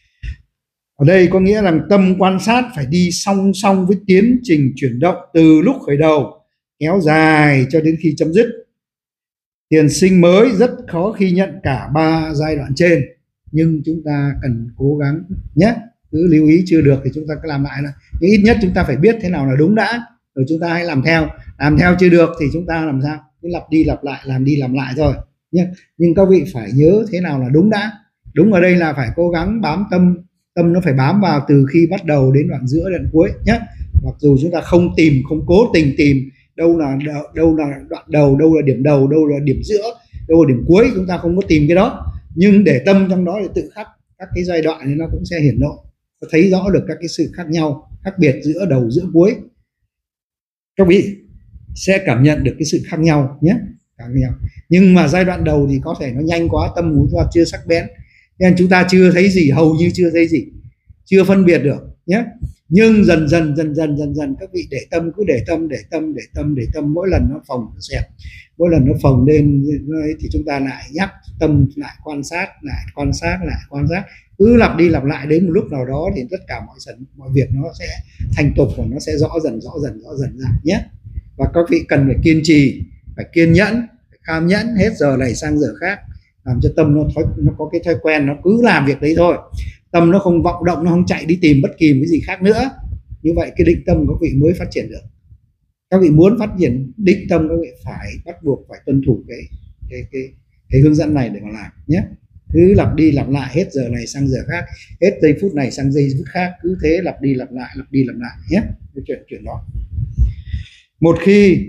Ở đây có nghĩa là tâm quan sát phải đi song song với tiến trình chuyển động từ lúc khởi đầu kéo dài cho đến khi chấm dứt. Thiền sinh mới rất khó khi nhận cả ba giai đoạn trên, nhưng chúng ta cần cố gắng nhé, cứ lưu ý, chưa được thì chúng ta cứ làm lại. Nhưng ít nhất chúng ta phải biết thế nào là đúng đã, rồi chúng ta hãy làm theo. Làm theo chưa được thì chúng ta làm sao, cứ lặp đi lặp lại, làm đi làm lại thôi nhé. Nhưng các vị phải nhớ thế nào là đúng đã. Đúng ở đây là phải cố gắng bám tâm, tâm nó phải bám vào từ khi bắt đầu đến đoạn giữa đoạn cuối nhé. Mặc dù chúng ta không tìm, không cố tình tìm đâu là đâu là đoạn đầu, đâu là điểm đầu, đâu là điểm giữa, đâu là điểm cuối, chúng ta không có tìm cái đó, nhưng để tâm trong đó để tự khắc các cái giai đoạn thì nó cũng sẽ hiển lộ, có thấy rõ được các cái sự khác nhau, khác biệt giữa đầu giữa cuối. Các vị sẽ cảm nhận được cái sự khác nhau nhé, khác nhau. Nhưng mà giai đoạn đầu thì có thể nó nhanh quá, tâm của chúng ta chưa sắc bén, nên chúng ta chưa thấy gì, hầu như chưa thấy gì, chưa phân biệt được nhé. Nhưng dần dần dần dần dần dần các vị để tâm, cứ để tâm để tâm để tâm để tâm, mỗi lần nó phồng nó xẹp, mỗi lần nó phồng lên thì chúng ta lại nhắc tâm, lại quan sát, lại quan sát, lại quan sát, cứ lặp đi lặp lại. Đến một lúc nào đó thì tất cả mọi dần mọi việc nó sẽ thành tục và nó sẽ rõ dần rõ dần rõ dần ra nhé. Và các vị cần phải kiên trì, phải kiên nhẫn, phải kham nhẫn, hết giờ này sang giờ khác, làm cho tâm nó thói, nó có cái thói quen, nó cứ làm việc đấy thôi. Tâm nó không vọng động, nó không chạy đi tìm bất kỳ cái gì khác nữa. Như vậy cái định tâm các vị mới phát triển được. Các vị muốn phát triển định tâm, các vị phải bắt buộc phải tuân thủ cái cái cái cái hướng dẫn này để mà làm nhé. Cứ lặp đi lặp lại, hết giờ này sang giờ khác, hết giây phút này sang giây phút khác, cứ thế lặp đi lặp lại, lặp đi lặp lại nhé. Cái chuyện chuyện đó. Một khi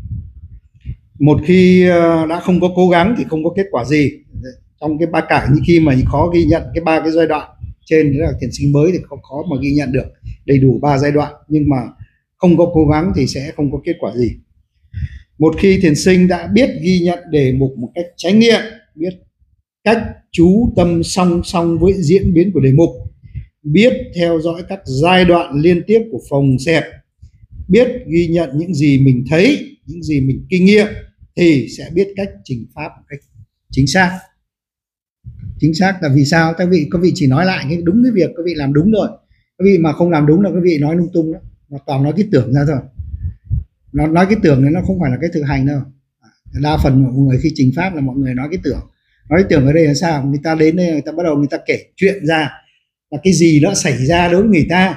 một khi đã không có cố gắng thì không có kết quả gì. Trong cái ba cả như khi mà khó ghi nhận cái ba cái giai đoạn trên, đó là thiền sinh mới thì không khó mà ghi nhận được đầy đủ ba giai đoạn, nhưng mà không có cố gắng thì sẽ không có kết quả gì. Một khi thiền sinh đã biết ghi nhận đề mục một cách chánh niệm, biết cách chú tâm song song với diễn biến của đề mục, biết theo dõi các giai đoạn liên tiếp của phồng xẹp, biết ghi nhận những gì mình thấy, những gì mình kinh nghiệm, thì sẽ biết cách trình pháp một cách chính xác. Chính xác là vì sao? Các vị các vị chỉ nói lại cái đúng cái việc các vị làm đúng rồi. Các vị mà không làm đúng là các vị nói lung tung đó, nó toàn nói cái tưởng ra thôi. Nó nói cái tưởng này nó không phải là cái thực hành đâu. Đa phần mọi người khi trình pháp là mọi người nói cái tưởng. Nói cái tưởng ở đây là sao? Người ta đến đây người ta bắt đầu người ta kể chuyện ra là cái gì nó xảy ra đối với người ta,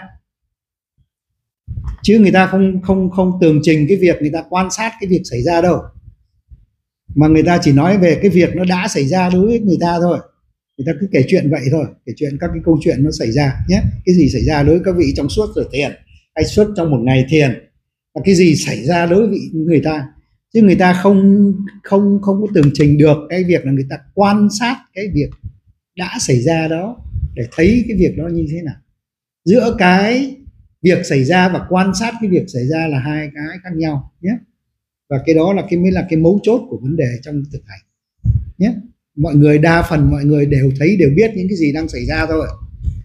chứ người ta không không không tường trình cái việc người ta quan sát cái việc xảy ra đâu, mà người ta chỉ nói về cái việc nó đã xảy ra đối với người ta thôi. Người ta cứ kể chuyện vậy thôi, kể chuyện các cái câu chuyện nó xảy ra nhé. Cái gì xảy ra đối với các vị trong suốt giờ thiền hay suốt trong một ngày thiền, và cái gì xảy ra đối với người ta, chứ người ta không không không có tường trình được cái việc là người ta quan sát cái việc đã xảy ra đó để thấy cái việc đó như thế nào. Giữa cái việc xảy ra và quan sát cái việc xảy ra là hai cái khác nhau nhé. Và cái đó là cái mới là cái mấu chốt của vấn đề trong thực hành nhé. Mọi người đa phần mọi người đều thấy, đều biết những cái gì đang xảy ra thôi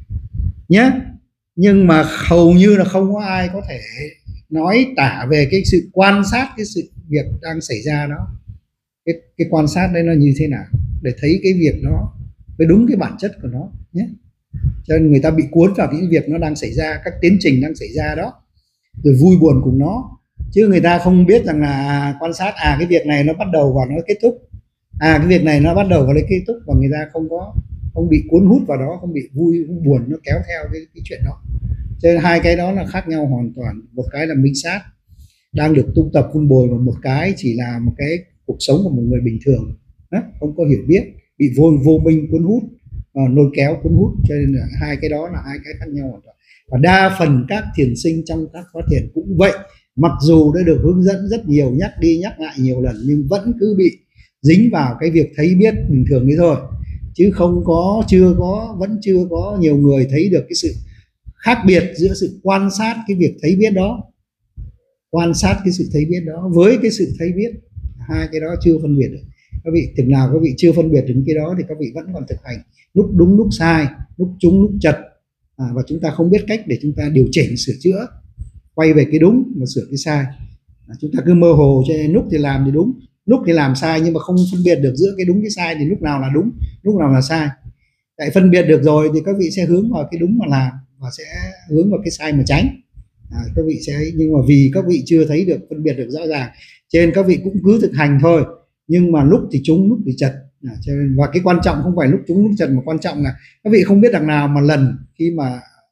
nhé, nhưng mà hầu như là không có ai có thể nói tả về cái sự quan sát cái sự việc đang xảy ra đó, cái, cái quan sát đấy nó như thế nào để thấy cái việc nó với đúng cái bản chất của nó nhé. Cho nên người ta bị cuốn vào những việc nó đang xảy ra, các tiến trình đang xảy ra đó, rồi vui buồn cùng nó, chứ người ta không biết rằng là quan sát à cái việc này nó bắt đầu và nó kết thúc, à cái việc này nó bắt đầu và nó kết thúc, và người ta không có không bị cuốn hút vào đó, không bị vui không buồn nó kéo theo cái, cái chuyện đó. Cho nên hai cái đó là khác nhau hoàn toàn. Một cái là minh sát đang được tu tập vun bồi, và một cái chỉ là một cái cuộc sống của một người bình thường đó, không có hiểu biết, bị vô vô minh cuốn hút, uh, lôi kéo cuốn hút. Cho nên là hai cái đó là hai cái khác nhau hoàn toàn. Và đa phần các thiền sinh trong các khóa thiền cũng vậy, mặc dù đã được hướng dẫn rất nhiều, nhắc đi nhắc lại nhiều lần, nhưng vẫn cứ bị dính vào cái việc thấy biết bình thường ấy thôi, chứ không có chưa có vẫn chưa có nhiều người thấy được cái sự khác biệt giữa sự quan sát cái việc thấy biết đó, quan sát cái sự thấy biết đó với cái sự thấy biết. Hai cái đó chưa phân biệt được. Các vị chừng nào các vị chưa phân biệt đến cái đó thì các vị vẫn còn thực hành lúc đúng lúc sai, lúc trúng lúc chật, à, và chúng ta không biết cách để chúng ta điều chỉnh sửa chữa, quay về cái đúng và sửa cái sai. À, chúng ta cứ mơ hồ, cho nên lúc thì làm thì đúng, lúc thì làm sai, nhưng mà không phân biệt được giữa cái đúng cái sai thì lúc nào là đúng, lúc nào là sai. Tại phân biệt được rồi thì các vị sẽ hướng vào cái đúng mà làm, và sẽ hướng vào cái sai mà tránh. À, các vị sẽ, nhưng mà vì các vị chưa thấy được, phân biệt được rõ ràng, cho nên các vị cũng cứ thực hành thôi, nhưng mà lúc thì trúng lúc thì chật. À, cho nên, và cái quan trọng không phải lúc trúng lúc chật, mà quan trọng là các vị không biết đằng nào mà lần khi mà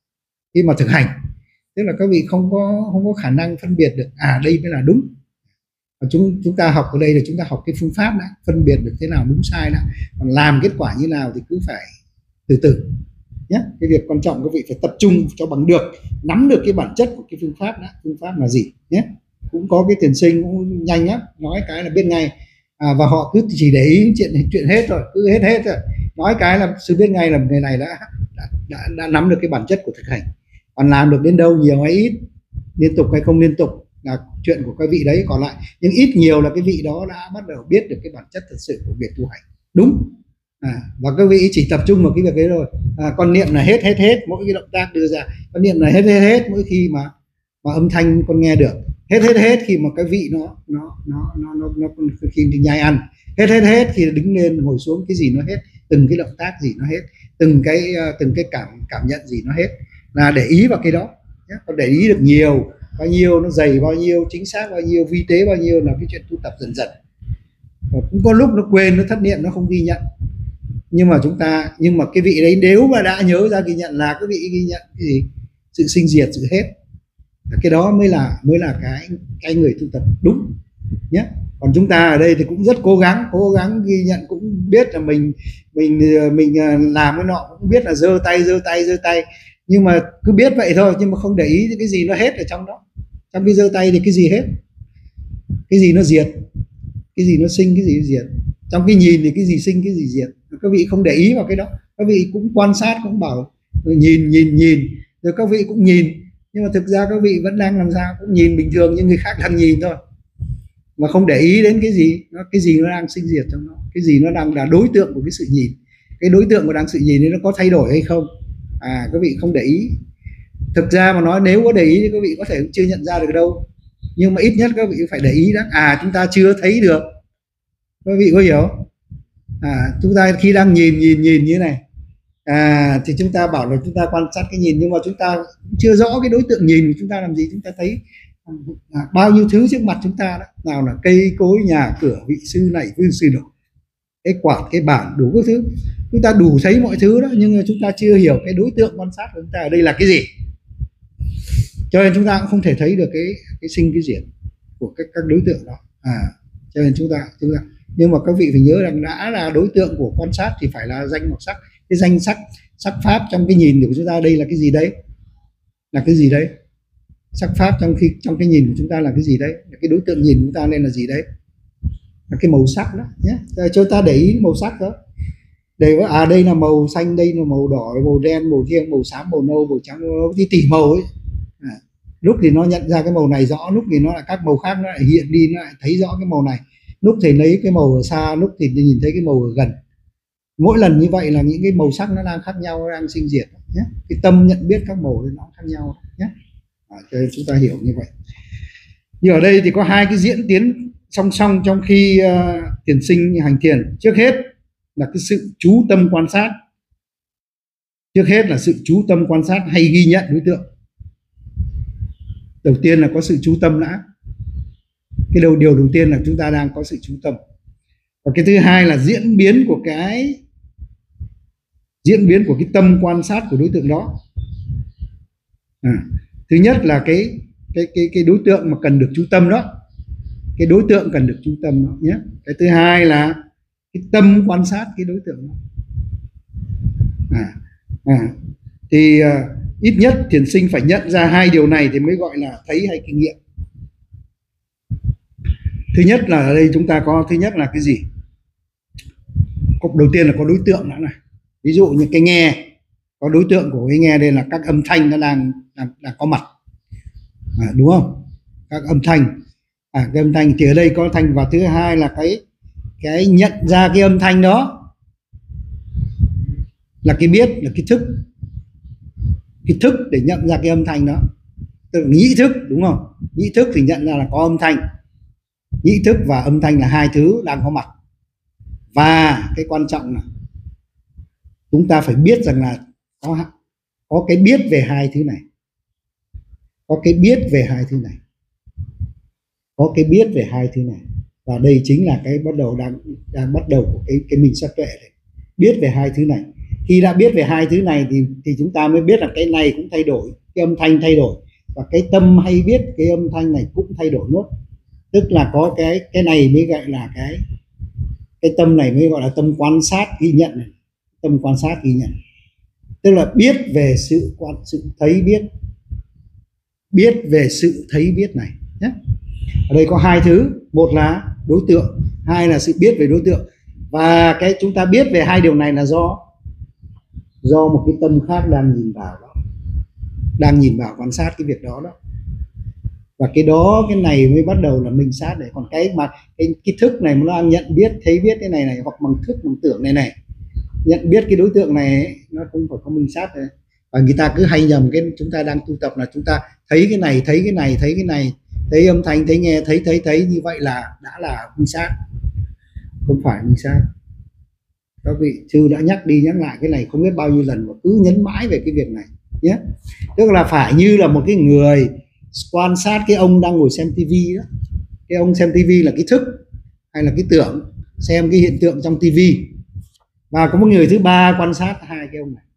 khi mà thực hành, tức là các vị không có không có khả năng phân biệt được à đây mới là đúng. Và chúng chúng ta học ở đây là chúng ta học cái phương pháp đã, phân biệt được thế nào đúng sai đã, còn làm kết quả như nào thì cứ phải từ từ nhé. Cái việc quan trọng các vị phải tập trung cho bằng được, nắm được cái bản chất của cái phương pháp đã, phương pháp là gì nhé. Cũng có cái tiền sinh cũng nhanh lắm, nói cái là biết ngay, à, và họ cứ chỉ để ý chuyện chuyện hết rồi, cứ hết hết rồi, nói cái là sư biết ngay là người này đã đã, đã đã nắm được cái bản chất của thực hành. Còn làm được đến đâu, nhiều hay ít, liên tục hay không liên tục là chuyện của các vị đấy, còn lại nhưng ít nhiều là cái vị đó đã bắt đầu biết được cái bản chất thật sự của việc tu hành đúng. À, và các vị chỉ tập trung vào cái việc đấy rồi, à, con niệm là hết hết hết mỗi cái động tác đưa ra, con niệm là hết hết hết mỗi khi mà mà âm thanh con nghe được, hết hết hết khi mà cái vị nó nó nó nó nó, nó khi thì nhai ăn, hết hết hết khi đứng lên ngồi xuống cái gì nó hết, từng cái động tác gì nó hết, từng cái từng cái cảm cảm nhận gì nó hết, là để ý vào cái đó nhé. Còn để ý được nhiều bao nhiêu, nó dày bao nhiêu, chính xác bao nhiêu, vi tế bao nhiêu là cái chuyện tu tập dần dần. Và cũng có lúc nó quên, nó thất niệm, nó không ghi nhận, nhưng mà chúng ta nhưng mà cái vị đấy nếu mà đã nhớ ra ghi nhận là cái vị ghi nhận cái gì, sự sinh diệt, sự hết, cái đó mới là mới là cái cái người tu tập đúng nhé. Còn chúng ta ở đây thì cũng rất cố gắng cố gắng ghi nhận, cũng biết là mình mình mình làm cái nọ, cũng biết là giơ tay giơ tay giơ tay, nhưng mà cứ biết vậy thôi, nhưng mà không để ý cái gì nó hết ở trong đó. Trong cái giơ tay thì cái gì hết, cái gì nó diệt, cái gì nó sinh, cái gì nó diệt. Trong cái nhìn thì cái gì sinh, cái gì diệt, các vị không để ý vào cái đó. Các vị cũng quan sát, cũng bảo nhìn nhìn nhìn rồi các vị cũng nhìn, nhưng mà thực ra các vị vẫn đang làm sao, cũng nhìn bình thường như người khác đang nhìn thôi, mà không để ý đến cái gì nó cái gì nó đang sinh diệt trong nó, cái gì nó đang là đối tượng của cái sự nhìn, cái đối tượng của đang sự nhìn ấy nó có thay đổi hay không, à các vị không để ý. Thực ra mà nói nếu có để ý thì các vị có thể chưa nhận ra được đâu, nhưng mà ít nhất các vị phải để ý đã, à chúng ta chưa thấy được, các vị có hiểu? À chúng ta khi đang nhìn nhìn nhìn như thế này, à thì chúng ta bảo là chúng ta quan sát cái nhìn, nhưng mà chúng ta chưa rõ cái đối tượng nhìn của chúng ta làm gì. Chúng ta thấy à, bao nhiêu thứ trước mặt chúng ta đó, nào là cây cối nhà cửa, vị sư này vương sư nọ, cái quạt cái bảng đủ các thứ, chúng ta đủ thấy mọi thứ đó, nhưng mà chúng ta chưa hiểu cái đối tượng quan sát của chúng ta ở đây là cái gì, cho nên chúng ta cũng không thể thấy được cái cái sinh cái diệt của các các đối tượng đó. À cho nên chúng ta chúng ta nhưng mà các vị phải nhớ rằng đã là đối tượng của quan sát thì phải là danh hoặc sắc. Cái danh sắc sắc pháp trong cái nhìn của chúng ta đây là cái gì đấy, là cái gì đấy, sắc pháp trong khi trong cái nhìn của chúng ta là cái gì đấy, cái đối tượng nhìn của chúng ta nên là gì đấy, là cái màu sắc đó nhé. Cho ta để ý màu sắc đó, để à đây là màu xanh, đây là màu đỏ, màu đen, màu thiêng, màu xám, màu nâu, màu trắng, nó đi tỉ màu ấy. À, lúc thì nó nhận ra cái màu này rõ, lúc thì nó lại các màu khác nó lại hiện đi, nó lại thấy rõ cái màu này, lúc thì lấy cái màu ở xa, lúc thì nhìn thấy cái màu ở gần. Mỗi lần như vậy là những cái màu sắc nó đang khác nhau, nó đang sinh diệt nhé. Cái tâm nhận biết các màu thì nó khác nhau nhé. À, cho nên chúng ta hiểu như vậy. Như ở đây thì có hai cái diễn tiến song song trong khi uh, tiền sinh hành thiền. Trước hết là cái sự chú tâm quan sát, trước hết là sự chú tâm quan sát hay ghi nhận đối tượng. Đầu tiên là có sự chú tâm đã, cái đầu điều đầu tiên là chúng ta đang có sự chú tâm. Và cái thứ hai là diễn biến của cái diễn biến của cái tâm quan sát của đối tượng đó. À, thứ nhất là cái cái cái cái đối tượng mà cần được chú tâm đó, cái đối tượng cần được chú tâm đó nhé. Cái thứ hai là cái tâm quan sát cái đối tượng đó. À, à, thì uh, ít nhất thiền sinh phải nhận ra hai điều này thì mới gọi là thấy hay kinh nghiệm. Thứ nhất là ở đây chúng ta có thứ nhất là cái gì? Cục đầu tiên là có đối tượng đã này. Ví dụ như cái nghe, có đối tượng của cái nghe đây là các âm thanh nó đang đang, đang có mặt, à, đúng không? Các âm thanh, à, cái âm thanh thì ở đây có thanh. Và thứ hai là cái cái nhận ra cái âm thanh đó là cái biết, là cái thức, cái thức để nhận ra cái âm thanh đó, tức là nhĩ thức, đúng không? Nhĩ thức thì nhận ra là có âm thanh. Nhĩ thức và âm thanh là hai thứ đang có mặt. Và cái quan trọng là chúng ta phải biết rằng là có, có cái biết về hai thứ này, có cái biết về hai thứ này, có cái biết về hai thứ này. Và đây chính là cái bắt đầu đang đang bắt đầu của cái cái mình sát tuệ này. Biết về hai thứ này Khi đã biết về hai thứ này thì thì chúng ta mới biết là cái này cũng thay đổi, cái âm thanh thay đổi, và cái tâm hay biết cái âm thanh này cũng thay đổi nốt. Tức là có cái cái này mới gọi là cái cái tâm này mới gọi là tâm quan sát ghi nhận này. Tâm quan sát ghi nhận tức là biết về sự quan sự thấy biết, biết về sự thấy biết này nhé. Ở đây có hai thứ, một là đối tượng, hai là sự biết về đối tượng. Và cái chúng ta biết về hai điều này là do do một cái tâm khác đang nhìn vào đó, đang nhìn vào quan sát cái việc đó đó. Và cái đó, cái này mới bắt đầu là minh sát này. Còn cái mà cái, cái thức này nó đang nhận biết thấy biết cái này này, hoặc bằng thức bằng tưởng này này, nhận biết cái đối tượng này ấy, nó cũng phải có minh sát này. Và người ta cứ hay nhầm cái chúng ta đang tu tập là chúng ta thấy cái này thấy cái này thấy cái này, thấy âm thanh thấy nghe thấy thấy thấy như vậy là đã là minh sát. Không phải minh sát. Các vị sư đã nhắc đi nhắc lại cái này không biết bao nhiêu lần và cứ nhấn mãi về cái việc này nhé. Tức là phải như là một cái người quan sát cái ông đang ngồi xem tivi đó. Cái ông xem tivi là cái thức hay là cái tưởng, xem cái hiện tượng trong tivi. Và có một người thứ ba quan sát hai cái ông này.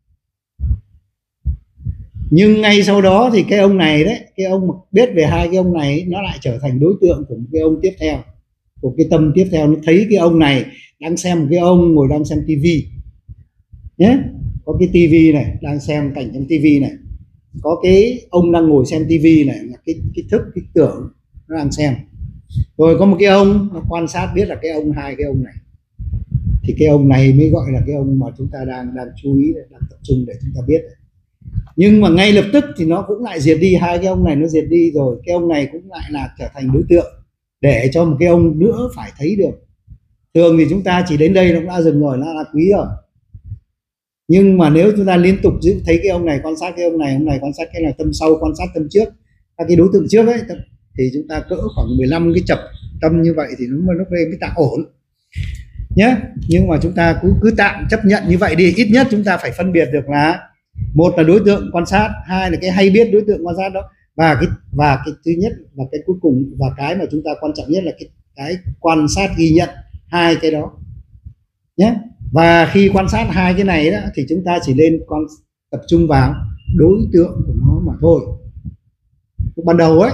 Nhưng ngay sau đó thì cái ông này đấy, cái ông biết về hai cái ông này nó lại trở thành đối tượng của một cái ông tiếp theo, của cái tâm tiếp theo. Nó thấy cái ông này đang xem một cái ông ngồi đang xem tivi nhé. Có cái tivi này đang xem cảnh trong tivi này, có cái ông đang ngồi xem tivi này là cái cái thức cái tưởng nó đang xem. Rồi có một cái ông nó quan sát biết là cái ông hai cái ông này, thì cái ông này mới gọi là cái ông mà chúng ta đang đang chú ý, đang tập trung để chúng ta biết. Nhưng mà ngay lập tức thì nó cũng lại diệt đi, hai cái ông này nó diệt đi rồi, cái ông này cũng lại là trở thành đối tượng để cho một cái ông nữa phải thấy được. Thường thì chúng ta chỉ đến đây nó cũng đã dừng rồi, nó là quý rồi. Nhưng mà nếu chúng ta liên tục giữ thấy cái ông này quan sát cái ông này, ông này quan sát cái này, tâm sau quan sát tâm trước, các cái đối tượng trước ấy, thì chúng ta cỡ khoảng mười lăm cái chập tâm như vậy thì nó mới lúc đây mới tạm ổn nhé. Nhưng mà chúng ta cứ cứ tạm chấp nhận như vậy đi. Ít nhất chúng ta phải phân biệt được là một là đối tượng quan sát, hai là cái hay biết đối tượng quan sát đó, và cái và cái thứ nhất và cái cuối cùng và cái mà chúng ta quan trọng nhất là cái cái quan sát ghi nhận hai cái đó nhé. Và khi quan sát hai cái này đó thì chúng ta chỉ nên quan tập trung vào đối tượng của nó mà thôi. Ban đầu ấy,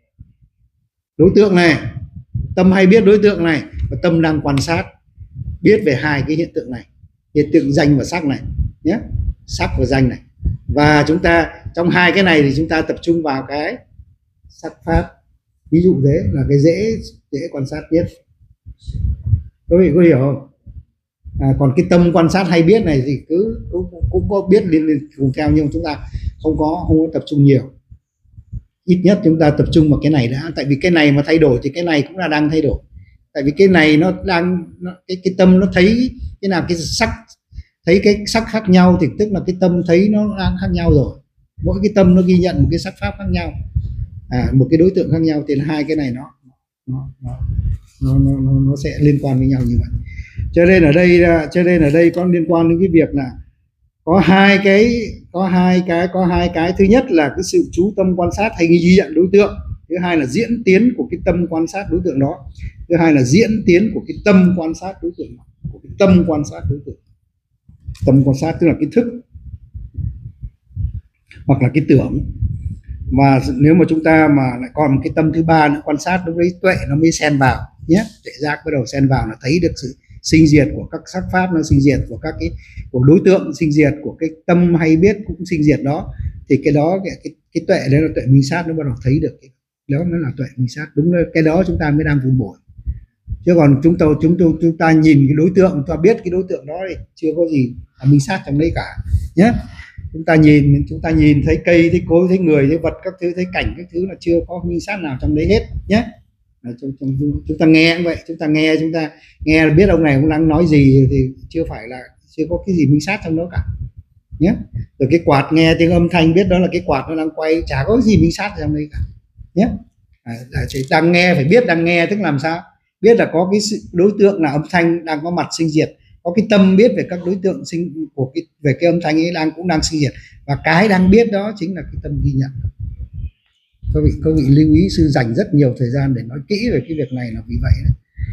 đối tượng này, tâm hay biết đối tượng này, và tâm đang quan sát biết về hai cái hiện tượng này, hiện tượng danh và sắc này nhé, sắc và danh này. Và chúng ta trong hai cái này thì chúng ta tập trung vào cái sắc pháp, ví dụ thế là cái dễ dễ quan sát nhất. Các vị có hiểu không? À, còn cái tâm quan sát hay biết này thì cứ cũng, cũng có biết liên liên cùng theo, nhưng chúng ta không có không có tập trung nhiều. Ít nhất chúng ta tập trung vào cái này đã, tại vì cái này mà thay đổi thì cái này cũng là đang thay đổi. Tại vì cái này nó đang nó, cái cái tâm nó thấy cái nào cái sắc, thấy cái sắc khác nhau thì tức là cái tâm thấy nó đang khác nhau rồi. Mỗi cái tâm nó ghi nhận một cái sắc pháp khác nhau, à, một cái đối tượng khác nhau, thì là hai cái này nó nó nó nó, nó, nó sẽ liên quan với nhau như vậy. Cho nên ở đây cho nên ở đây có liên quan đến cái việc là có hai cái có hai cái có hai cái thứ nhất là cái sự chú tâm quan sát hay ghi nhận đối tượng, thứ hai là diễn tiến của cái tâm quan sát đối tượng đó, thứ hai là diễn tiến của cái tâm quan sát đối tượng đó, của cái tâm quan sát đối tượng. Tâm quan sát tức là cái thức hoặc là cái tưởng. Mà nếu mà chúng ta mà lại còn một cái tâm thứ ba nữa quan sát, lúc đấy tuệ nó mới xen vào nhé, tuệ giác bắt đầu xen vào là thấy được sự sinh diệt của các sắc pháp, nó sinh diệt của các cái của đối tượng, sinh diệt của cái tâm hay biết cũng sinh diệt đó. Thì cái đó cái cái, cái tuệ đấy là tuệ minh sát, nó bắt đầu thấy được cái đó, nó là tuệ minh sát. Đúng là cái đó chúng ta mới đang vun bồi. Chứ còn chúng ta chúng tôi chúng ta nhìn cái đối tượng, chúng ta biết cái đối tượng đó thì chưa có gì là minh sát trong đấy cả nhé. Chúng ta nhìn chúng ta nhìn thấy cây, thấy cối, thấy người, thấy vật các thứ, thấy cảnh các thứ là chưa có minh sát nào trong đấy hết nhé. Chúng, chúng, chúng ta nghe cũng vậy, chúng ta nghe chúng ta nghe là biết ông này cũng đang nói gì thì chưa phải là chưa có cái gì minh sát trong đó cả nhé. Rồi cái quạt nghe tiếng âm thanh biết đó là cái quạt nó đang quay, chả có gì minh sát trong đấy cả nhé. À, chỉ đang nghe phải biết đang nghe tức làm sao biết là có cái sự đối tượng là âm thanh đang có mặt sinh diệt, có cái tâm biết về các đối tượng sinh của cái về cái âm thanh ấy đang cũng đang sinh diệt, và cái đang biết đó chính là cái tâm ghi nhận. Các vị các vị lưu ý, sư dành rất nhiều thời gian để nói kỹ về cái việc này là vì vậy đấy.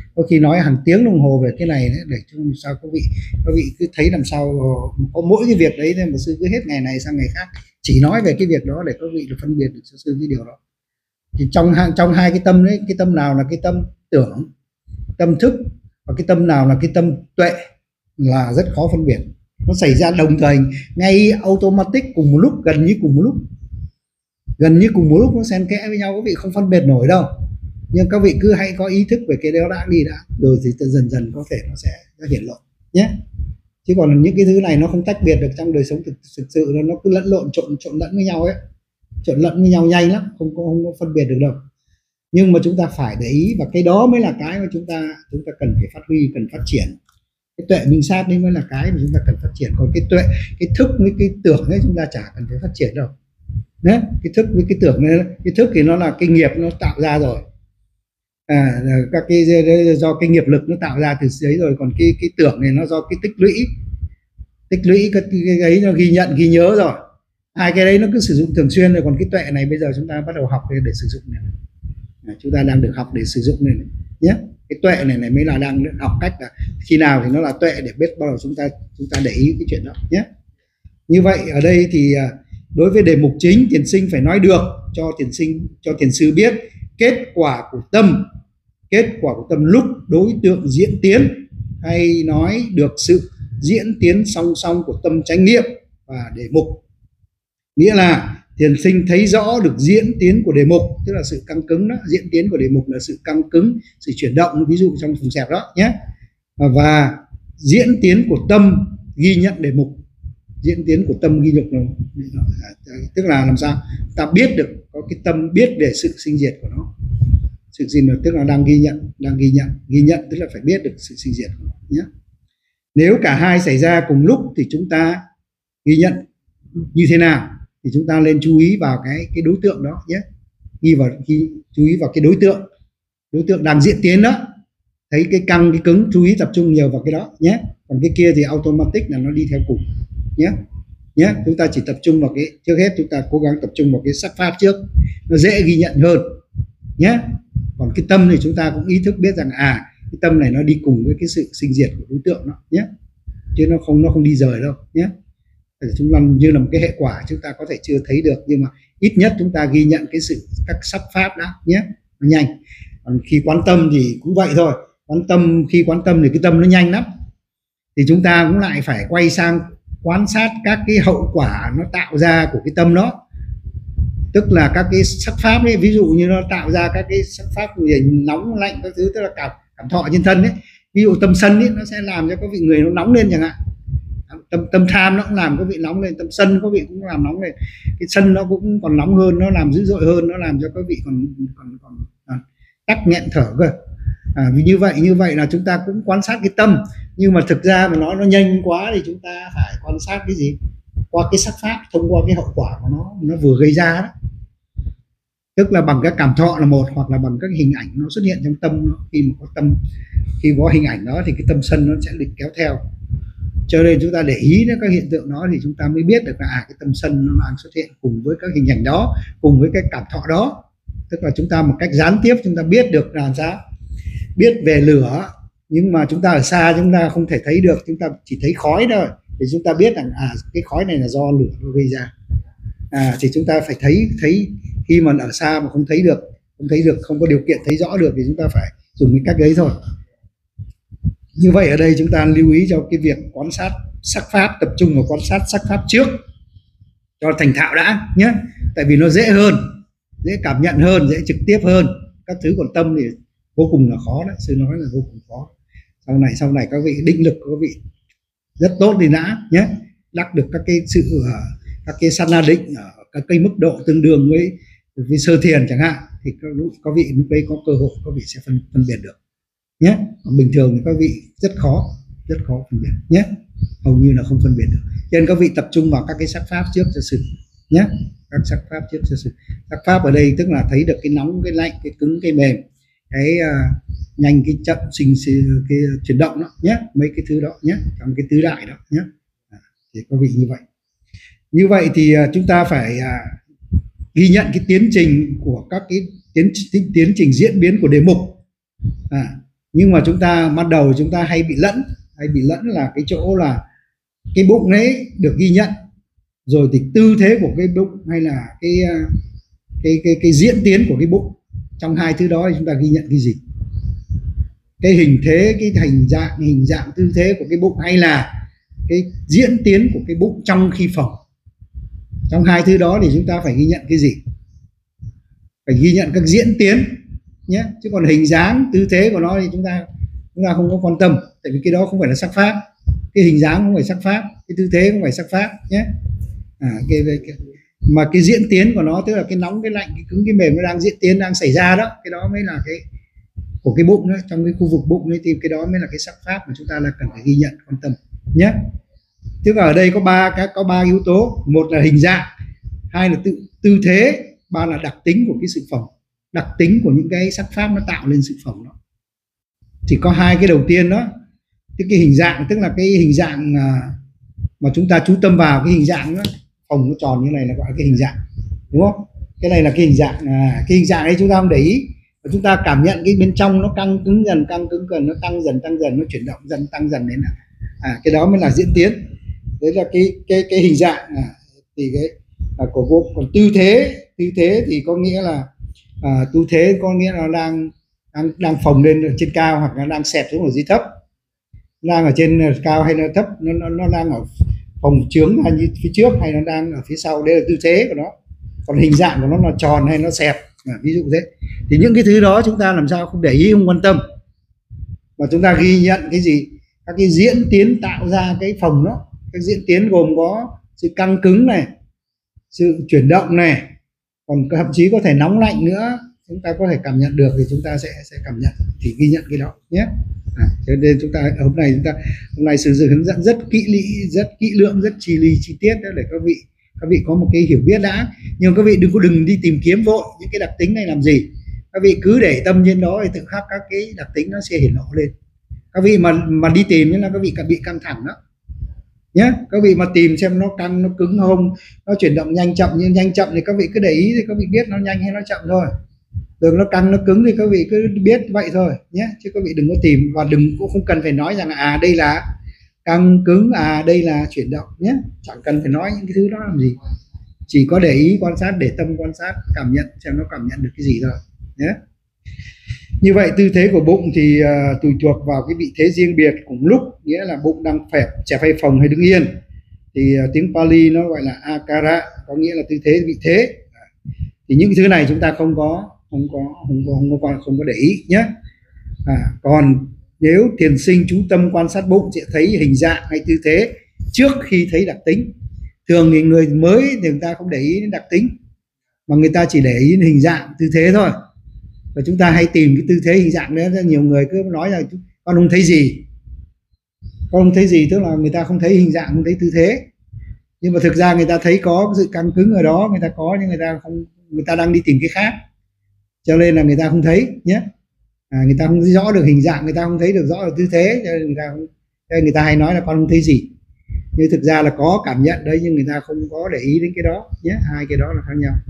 có khi nói hàng tiếng đồng hồ về cái này đấy, để cho làm sao các vị các vị cứ thấy làm sao có mỗi cái việc đấy nên mà sư cứ hết ngày này sang ngày khác chỉ nói về cái việc đó để các vị được phân biệt được cho sư cái điều đó. Thì trong trong hai cái tâm đấy, cái tâm nào là cái tâm tưởng, tâm thức, và cái tâm nào là cái tâm tuệ là rất khó phân biệt. Nó xảy ra đồng thời, ngay automatic cùng một lúc, gần như cùng một lúc, gần như cùng một lúc nó xen kẽ với nhau, các vị không phân biệt nổi đâu. Nhưng các vị cứ hãy có ý thức về cái đó đã đi đã, rồi thì dần dần có thể nó sẽ nó hiển lộ nhé. Chứ còn những cái thứ này nó không tách biệt được trong đời sống thực, thực sự, nó cứ lẫn lộn trộn trộn lẫn với nhau ấy, trộn lẫn với nhau nhanh lắm, không có không có phân biệt được đâu. Nhưng mà chúng ta phải để ý, và cái đó mới là cái mà chúng ta chúng ta cần phải phát huy, cần phát triển. Cái tuệ minh sát đấy mới là cái mà chúng ta cần phát triển. Còn cái tuệ, cái thức với cái tưởng ấy chúng ta chả cần phải phát triển đâu. Đấy, cái thức với cái tưởng này, cái thức thì nó là cái nghiệp nó tạo ra rồi, à, các cái do cái nghiệp lực nó tạo ra từ đấy rồi. Còn cái cái tưởng này nó do cái tích lũy, tích lũy cái, cái ấy nó ghi nhận ghi nhớ rồi. Hai cái đấy nó cứ sử dụng thường xuyên rồi. Còn cái tuệ này bây giờ chúng ta bắt đầu học để, để sử dụng này. À, chúng ta đang được học để sử dụng này, này nhé. Cái tuệ này này mới là đang học cách là khi nào thì nó là tuệ để biết bắt đầu chúng ta chúng ta để ý cái chuyện đó nhé. Như vậy ở đây thì đối với đề mục chính, thiền sinh phải nói được cho thiền sinh cho thiền sư biết kết quả của tâm, kết quả của tâm lúc đối tượng diễn tiến, hay nói được sự diễn tiến song song của tâm chánh niệm và đề mục. Nghĩa là thiền sinh thấy rõ được diễn tiến của đề mục, tức là sự căng cứng đó. Diễn tiến của đề mục là sự căng cứng, sự chuyển động, ví dụ trong thùng xẹp đó nhé. Và diễn tiến của tâm ghi nhận đề mục. Diễn tiến của tâm ghi nhận, tức là làm sao ta biết được, có cái tâm biết về sự sinh diệt của nó. Sự sinh diệt tức là đang ghi nhận, đang ghi nhận, ghi nhận tức là phải biết được sự sinh diệt của nó nhé. Nếu cả hai xảy ra cùng lúc thì chúng ta ghi nhận như thế nào? Thì chúng ta nên chú ý vào cái cái đối tượng đó nhé. Ghi vào ghi, chú ý vào cái đối tượng, đối tượng đang diễn tiến đó. Thấy cái căng cái cứng, chú ý tập trung nhiều vào cái đó nhé. Còn cái kia thì automatic là nó đi theo cùng nhé. Nhé, chúng ta chỉ tập trung vào cái, trước hết chúng ta cố gắng tập trung vào cái sắc pháp trước, nó dễ ghi nhận hơn nhé. Còn cái tâm thì chúng ta cũng ý thức biết rằng à cái tâm này nó đi cùng với cái sự sinh diệt của đối tượng đó nhé, chứ nó không nó không đi rời đâu nhé. Chúng ta như là một cái hệ quả chúng ta có thể chưa thấy được, nhưng mà ít nhất chúng ta ghi nhận cái sự các sắc pháp đã nhé, nó nhanh. Còn khi quán tâm thì cũng vậy thôi, quán tâm khi quán tâm thì cái tâm nó nhanh lắm, thì chúng ta cũng lại phải quay sang quan sát các cái hậu quả nó tạo ra của cái tâm đó, tức là các cái sắc pháp ấy, ví dụ như nó tạo ra các cái sắc pháp gì nóng lạnh các thứ, tức là cảm cảm thọ trên thân ấy. Ví dụ tâm sân ấy, nó sẽ làm cho các vị người nó nóng lên chẳng hạn. Tâm tâm tham nó cũng làm các vị nóng lên, tâm sân các vị cũng làm nóng lên. Cái sân nó cũng còn nóng hơn, nó làm dữ dội hơn, nó làm cho các vị còn còn còn, còn tắc nghẹn thở cơ. À, vì như vậy như vậy là chúng ta cũng quan sát cái tâm, nhưng mà thực ra mà nói nó nhanh quá thì chúng ta phải quan sát cái gì? Qua cái sắc pháp, thông qua cái hậu quả của nó nó vừa gây ra đó. Tức là bằng các cảm thọ là một, hoặc là bằng các hình ảnh nó xuất hiện trong tâm nó. Khi mà có tâm, khi có hình ảnh đó thì cái tâm sân nó sẽ được kéo theo. Cho nên chúng ta để ý đến các hiện tượng đó thì chúng ta mới biết được là à, cái tâm sân nó đang xuất hiện cùng với các hình ảnh đó, cùng với cái cảm thọ đó. Tức là chúng ta một cách gián tiếp chúng ta biết được là sao? Biết về lửa, nhưng mà chúng ta ở xa chúng ta không thể thấy được, chúng ta chỉ thấy khói thôi, thì chúng ta biết rằng à cái khói này là do lửa nó gây ra. À thì chúng ta phải thấy thấy khi mà ở xa mà không thấy được, không thấy được, không có điều kiện thấy rõ được thì chúng ta phải dùng cái cách ấy thôi. Như vậy ở đây chúng ta lưu ý cho cái việc quan sát sắc pháp, tập trung vào quan sát sắc pháp trước cho thành thạo đã nhé, tại vì nó dễ hơn, dễ cảm nhận hơn, dễ trực tiếp hơn. Các thứ còn tâm thì vô cùng là khó đấy, sư nói là vô cùng khó. Sau này sau này các vị định lực của các vị rất tốt thì đã nhé, đắc được các cái sự các cái sát na định ở các cái mức độ tương đương với với sơ thiền chẳng hạn, thì các, các vị lúc đấy có cơ hội các vị sẽ phân phân biệt được nhé. Còn bình thường thì các vị rất khó, rất khó phân biệt nhé, hầu như là không phân biệt được. Cho nên các vị tập trung vào các cái sắc pháp trước cho sự nhé, các sắc pháp trước cho sự. Sắc pháp ở đây tức là thấy được cái nóng, cái lạnh, cái cứng, cái mềm, cái uh, nhanh, cái chậm, sinh, sinh cái chuyển động đó nhé, mấy cái thứ đó nhé, trong cái tứ đại đó nhé. À, thì các vị như vậy. Như vậy thì uh, chúng ta phải uh, ghi nhận cái tiến trình của các cái tiến tiến, tiến trình diễn biến của đề mục. À, Nhưng mà chúng ta ban đầu chúng ta hay bị lẫn, hay bị lẫn là cái chỗ là cái bụng ấy được ghi nhận, rồi thì tư thế của cái bụng hay là cái cái cái cái diễn tiến của cái bụng. Trong hai thứ đó thì chúng ta ghi nhận cái gì? Cái hình thế, cái hình dạng, hình dạng tư thế của cái bụng hay là cái diễn tiến của cái bụng trong khi phồng? Trong hai thứ đó thì chúng ta phải ghi nhận cái gì? Phải ghi nhận các diễn tiến nhé, chứ còn hình dáng tư thế của nó thì chúng ta chúng ta không có quan tâm, tại vì cái đó không phải là sắc pháp. Cái hình dáng không phải sắc pháp, cái tư thế không phải sắc pháp nhé. À, cái, cái, mà cái diễn tiến của nó, tức là cái nóng, cái lạnh, cái cứng, cái mềm nó đang diễn tiến, đang xảy ra đó, cái đó mới là cái của cái bụng đó, trong cái khu vực bụng ấy, thì cái đó mới là cái sắc pháp mà chúng ta là cần phải ghi nhận, quan tâm nhé. Tức là ở đây có ba cái có ba yếu tố: một là hình dạng, hai là tư, tư thế, ba là đặc tính của cái sự phồng, đặc tính của những cái sắc pháp nó tạo lên sự phồng đó. Chỉ có hai cái đầu tiên đó, cái, cái hình dạng, tức là cái hình dạng mà chúng ta chú tâm vào, cái hình dạng đó, phồng nó tròn như này là gọi là cái hình dạng, đúng không? Cái này là cái hình dạng, à, cái hình dạng ấy chúng ta không để ý, và chúng ta cảm nhận cái bên trong nó căng cứng dần, căng cứng dần, nó tăng dần, tăng dần, nó chuyển động dần, tăng dần đến là à, cái đó mới là diễn tiến. Đấy là cái cái cái hình dạng, à, thì cái à, của bụng. Còn tư thế, tư thế thì có nghĩa là à, tư thế có nghĩa là đang đang đang phồng lên ở trên cao, hoặc là đang xẹp xuống ở dưới thấp, đang ở trên cao hay là thấp, nó nó, nó đang ở phồng trướng hay như phía trước, hay nó đang ở phía sau, đây là tư thế của nó. Còn hình dạng của nó là tròn hay nó xẹp, à, ví dụ thế. Thì những cái thứ đó chúng ta làm sao không để ý, không quan tâm, mà chúng ta ghi nhận cái gì? Các cái diễn tiến tạo ra cái phồng đó. Các diễn tiến gồm có sự căng cứng này, sự chuyển động này, còn thậm chí có thể nóng lạnh nữa, chúng ta có thể cảm nhận được thì chúng ta sẽ sẽ cảm nhận, thì ghi nhận cái đó nhé. À, cho nên chúng ta hôm nay chúng ta hôm nay sử dụng hướng dẫn rất kỹ lĩ, rất kỹ lưỡng, rất chi li chi tiết để các vị các vị có một cái hiểu biết đã. Nhưng các vị đừng có đừng đi tìm kiếm vội những cái đặc tính này làm gì. Các vị cứ để tâm trên đó thì tự khắc các cái đặc tính nó sẽ hiển lộ lên. Các vị mà mà đi tìm nên là các vị bị căng thẳng đó nhé. Các vị mà tìm xem nó căng, nó cứng không, nó chuyển động nhanh chậm, như nhanh chậm thì các vị cứ để ý thì các vị biết nó nhanh hay nó chậm thôi. Đường nó căng nó cứng thì các vị cứ biết vậy thôi nhé, chứ các vị đừng có tìm, và đừng cũng không cần phải nói rằng à đây là căng cứng, à đây là chuyển động nhé. Chẳng cần phải nói những cái thứ đó làm gì, chỉ có để ý quan sát, để tâm quan sát, cảm nhận xem nó cảm nhận được cái gì thôi nhé. Như vậy tư thế của bụng thì uh, tùy thuộc vào cái vị thế riêng biệt cùng lúc, nghĩa là bụng đang phẹp, chẹp hay phồng hay đứng yên, thì uh, tiếng Pali nó gọi là akara, có nghĩa là tư thế, vị thế. Thì những thứ này chúng ta không có không có không có không có, không có để ý nhé. À, còn nếu thiền sinh chú tâm quan sát bụng sẽ thấy hình dạng hay tư thế trước khi thấy đặc tính. Thường thì người mới thì người ta không để ý đến đặc tính, mà người ta chỉ để ý đến hình dạng, tư thế thôi. Và chúng ta hay tìm cái tư thế, hình dạng đấy. Nhiều người cứ nói là con không thấy gì, con không thấy gì, tức là người ta không thấy hình dạng, không thấy tư thế. Nhưng mà thực ra người ta thấy có sự căng cứng ở đó, người ta có, nhưng người ta không, người ta đang đi tìm cái khác, cho nên là người ta không thấy nhé. À, người ta không thấy rõ được hình dạng, người ta không thấy được rõ được tư thế, cho nên người ta không, cho nên người ta hay nói là con không thấy gì, nhưng thực ra là có cảm nhận đấy, nhưng người ta không có để ý đến cái đó nhé. Hai cái đó là khác nhau.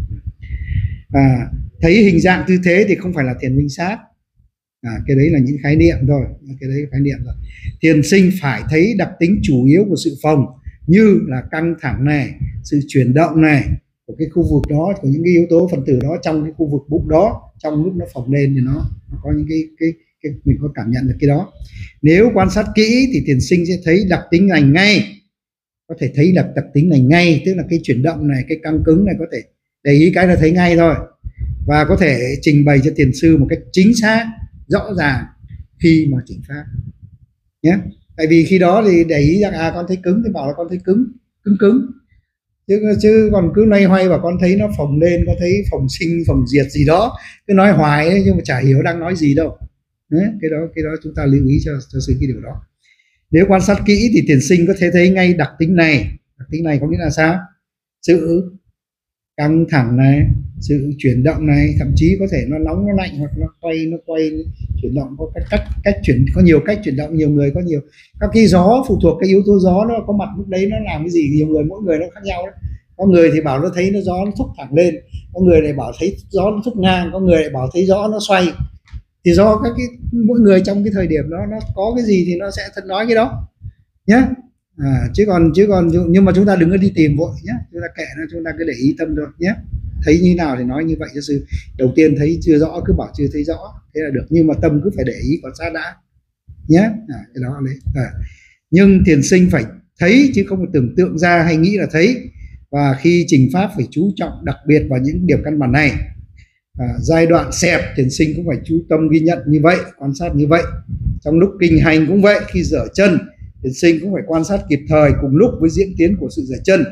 À, thấy hình dạng tư thế thì không phải là thiền minh sát, à, cái đấy là những khái niệm thôi, cái đấy là khái niệm rồi. Thiền sinh phải thấy đặc tính chủ yếu của sự phồng, như là căng thẳng này, sự chuyển động này của cái khu vực đó, của những cái yếu tố phần tử đó trong cái khu vực bụng đó, trong lúc nó phồng lên thì nó, nó có những cái, cái, cái mình có cảm nhận được cái đó. Nếu quan sát kỹ thì thiền sinh sẽ thấy đặc tính này ngay, có thể thấy đặc đặc tính này ngay, tức là cái chuyển động này, cái căng cứng này, có thể để ý cái là thấy ngay thôi, và có thể trình bày cho thiền sư một cách chính xác, rõ ràng khi mà chỉnh pháp nhé. Tại vì khi đó thì để ý rằng à con thấy cứng thì bảo là con thấy cứng cứng cứng, chứ chứ còn cứ loay hoay và con thấy nó phồng lên, con thấy phồng sinh phồng diệt gì đó, cứ nói hoài ấy, nhưng mà chả hiểu đang nói gì đâu. Đấy, cái đó cái đó chúng ta lưu ý cho cho sự cái điều đó. Nếu quan sát kỹ thì thiền sinh có thể thấy ngay đặc tính này. Đặc tính này có nghĩa là sao? Sự căng thẳng này, sự chuyển động này, thậm chí có thể nó nóng nó lạnh, hoặc nó quay nó quay chuyển động, có cách cách cách chuyển, có nhiều cách chuyển động, nhiều người có nhiều các cái gió, phụ thuộc cái yếu tố gió nó có mặt lúc đấy nó làm cái gì, nhiều người mỗi người nó khác nhau đấy. Có người thì bảo nó thấy nó gió nó thúc thẳng lên, có người lại bảo thấy gió nó thúc ngang, có người lại bảo thấy gió nó xoay. thì do các cái mỗi người trong cái thời điểm đó nó có cái gì thì nó sẽ thật nói cái đó nhé. À, chứ còn chứ còn nhưng mà chúng ta đừng có đi tìm vội nhé, chúng ta kệ nó, chúng ta cứ để ý tâm thôi nhé. Thấy như nào thì nói như vậy cho sư. Đầu tiên thấy chưa rõ cứ bảo chưa thấy rõ, thế là được, nhưng mà tâm cứ phải để ý quan sát đã nhé. À, cái đó đấy. À, nhưng thiền sinh phải thấy chứ không phải tưởng tượng ra hay nghĩ là thấy. Và khi trình pháp phải chú trọng đặc biệt vào những điểm căn bản này. À, giai đoạn xẹp thiền sinh cũng phải chú tâm ghi nhận như vậy, quan sát như vậy. Trong lúc kinh hành cũng vậy, khi dở chân thiền sinh cũng phải quan sát kịp thời cùng lúc với diễn tiến của sự dở chân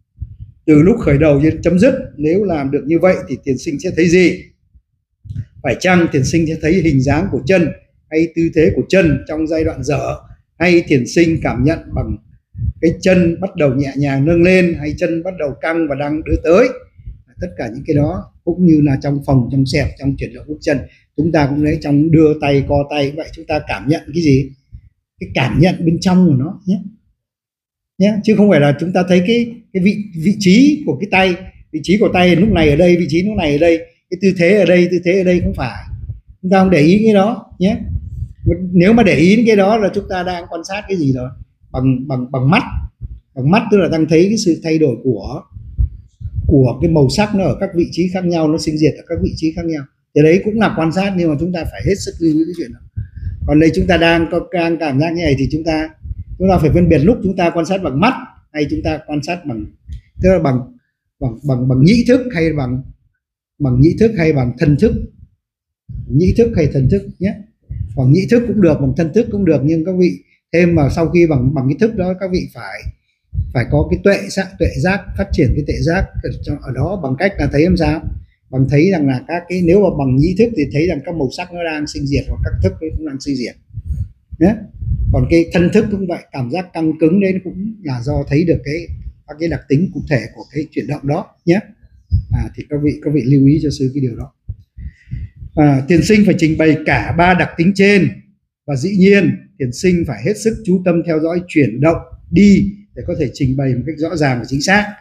từ lúc khởi đầu đến chấm dứt. Nếu làm được như vậy thì thiền sinh sẽ thấy gì? Phải chăng thiền sinh sẽ thấy hình dáng của chân hay tư thế của chân trong giai đoạn dở, hay thiền sinh cảm nhận bằng cái chân bắt đầu nhẹ nhàng nâng lên, hay chân bắt đầu căng và đang đưa tới. Tất cả những cái đó cũng như là trong phòng, trong xẹp, trong chuyển động bước chân, chúng ta cũng lấy trong đưa tay, co tay vậy, chúng ta cảm nhận cái gì? Cái cảm nhận bên trong của nó nhé, nhé, chứ không phải là chúng ta thấy cái cái vị vị trí của cái tay, vị trí của tay lúc này ở đây, vị trí lúc này ở đây, cái tư thế ở đây, tư thế ở đây, không phải. Chúng ta không để ý cái đó nhé. Nếu mà để ý cái đó là chúng ta đang quan sát cái gì rồi? Bằng bằng bằng mắt, bằng mắt tức là đang thấy cái sự thay đổi của của cái màu sắc nó ở các vị trí khác nhau, nó sinh diệt ở các vị trí khác nhau. Thì đấy cũng là quan sát, nhưng mà chúng ta phải hết sức lưu ý cái chuyện đó. Còn đây chúng ta đang có đang cảm giác như này thì chúng ta chúng ta phải phân biệt lúc chúng ta quan sát bằng mắt hay chúng ta quan sát bằng tức là bằng bằng bằng bằng nhĩ thức hay bằng bằng nhĩ thức hay bằng thân thức, nhĩ thức hay thần thức nhé. Bằng nhĩ thức cũng được, bằng thân thức cũng được, nhưng các vị thêm mà sau khi bằng bằng cái thức đó các vị phải phải có cái tuệ giác, tuệ giác phát triển cái tuệ giác ở đó bằng cách là thấy làm sao? Bằng thấy rằng là các cái, nếu mà bằng nhĩ thức thì thấy rằng các màu sắc nó đang sinh diệt, hoặc các thức nó cũng đang sinh diệt nhé. Còn cái thân thức cũng vậy, cảm giác căng cứng đấy cũng là do thấy được cái các cái đặc tính cụ thể của cái chuyển động đó nhé. À, thì các vị các vị lưu ý cho sư cái điều đó. À, thiền sinh phải trình bày cả ba đặc tính trên, và dĩ nhiên thiền sinh phải hết sức chú tâm theo dõi chuyển động đi để có thể trình bày một cách rõ ràng và chính xác.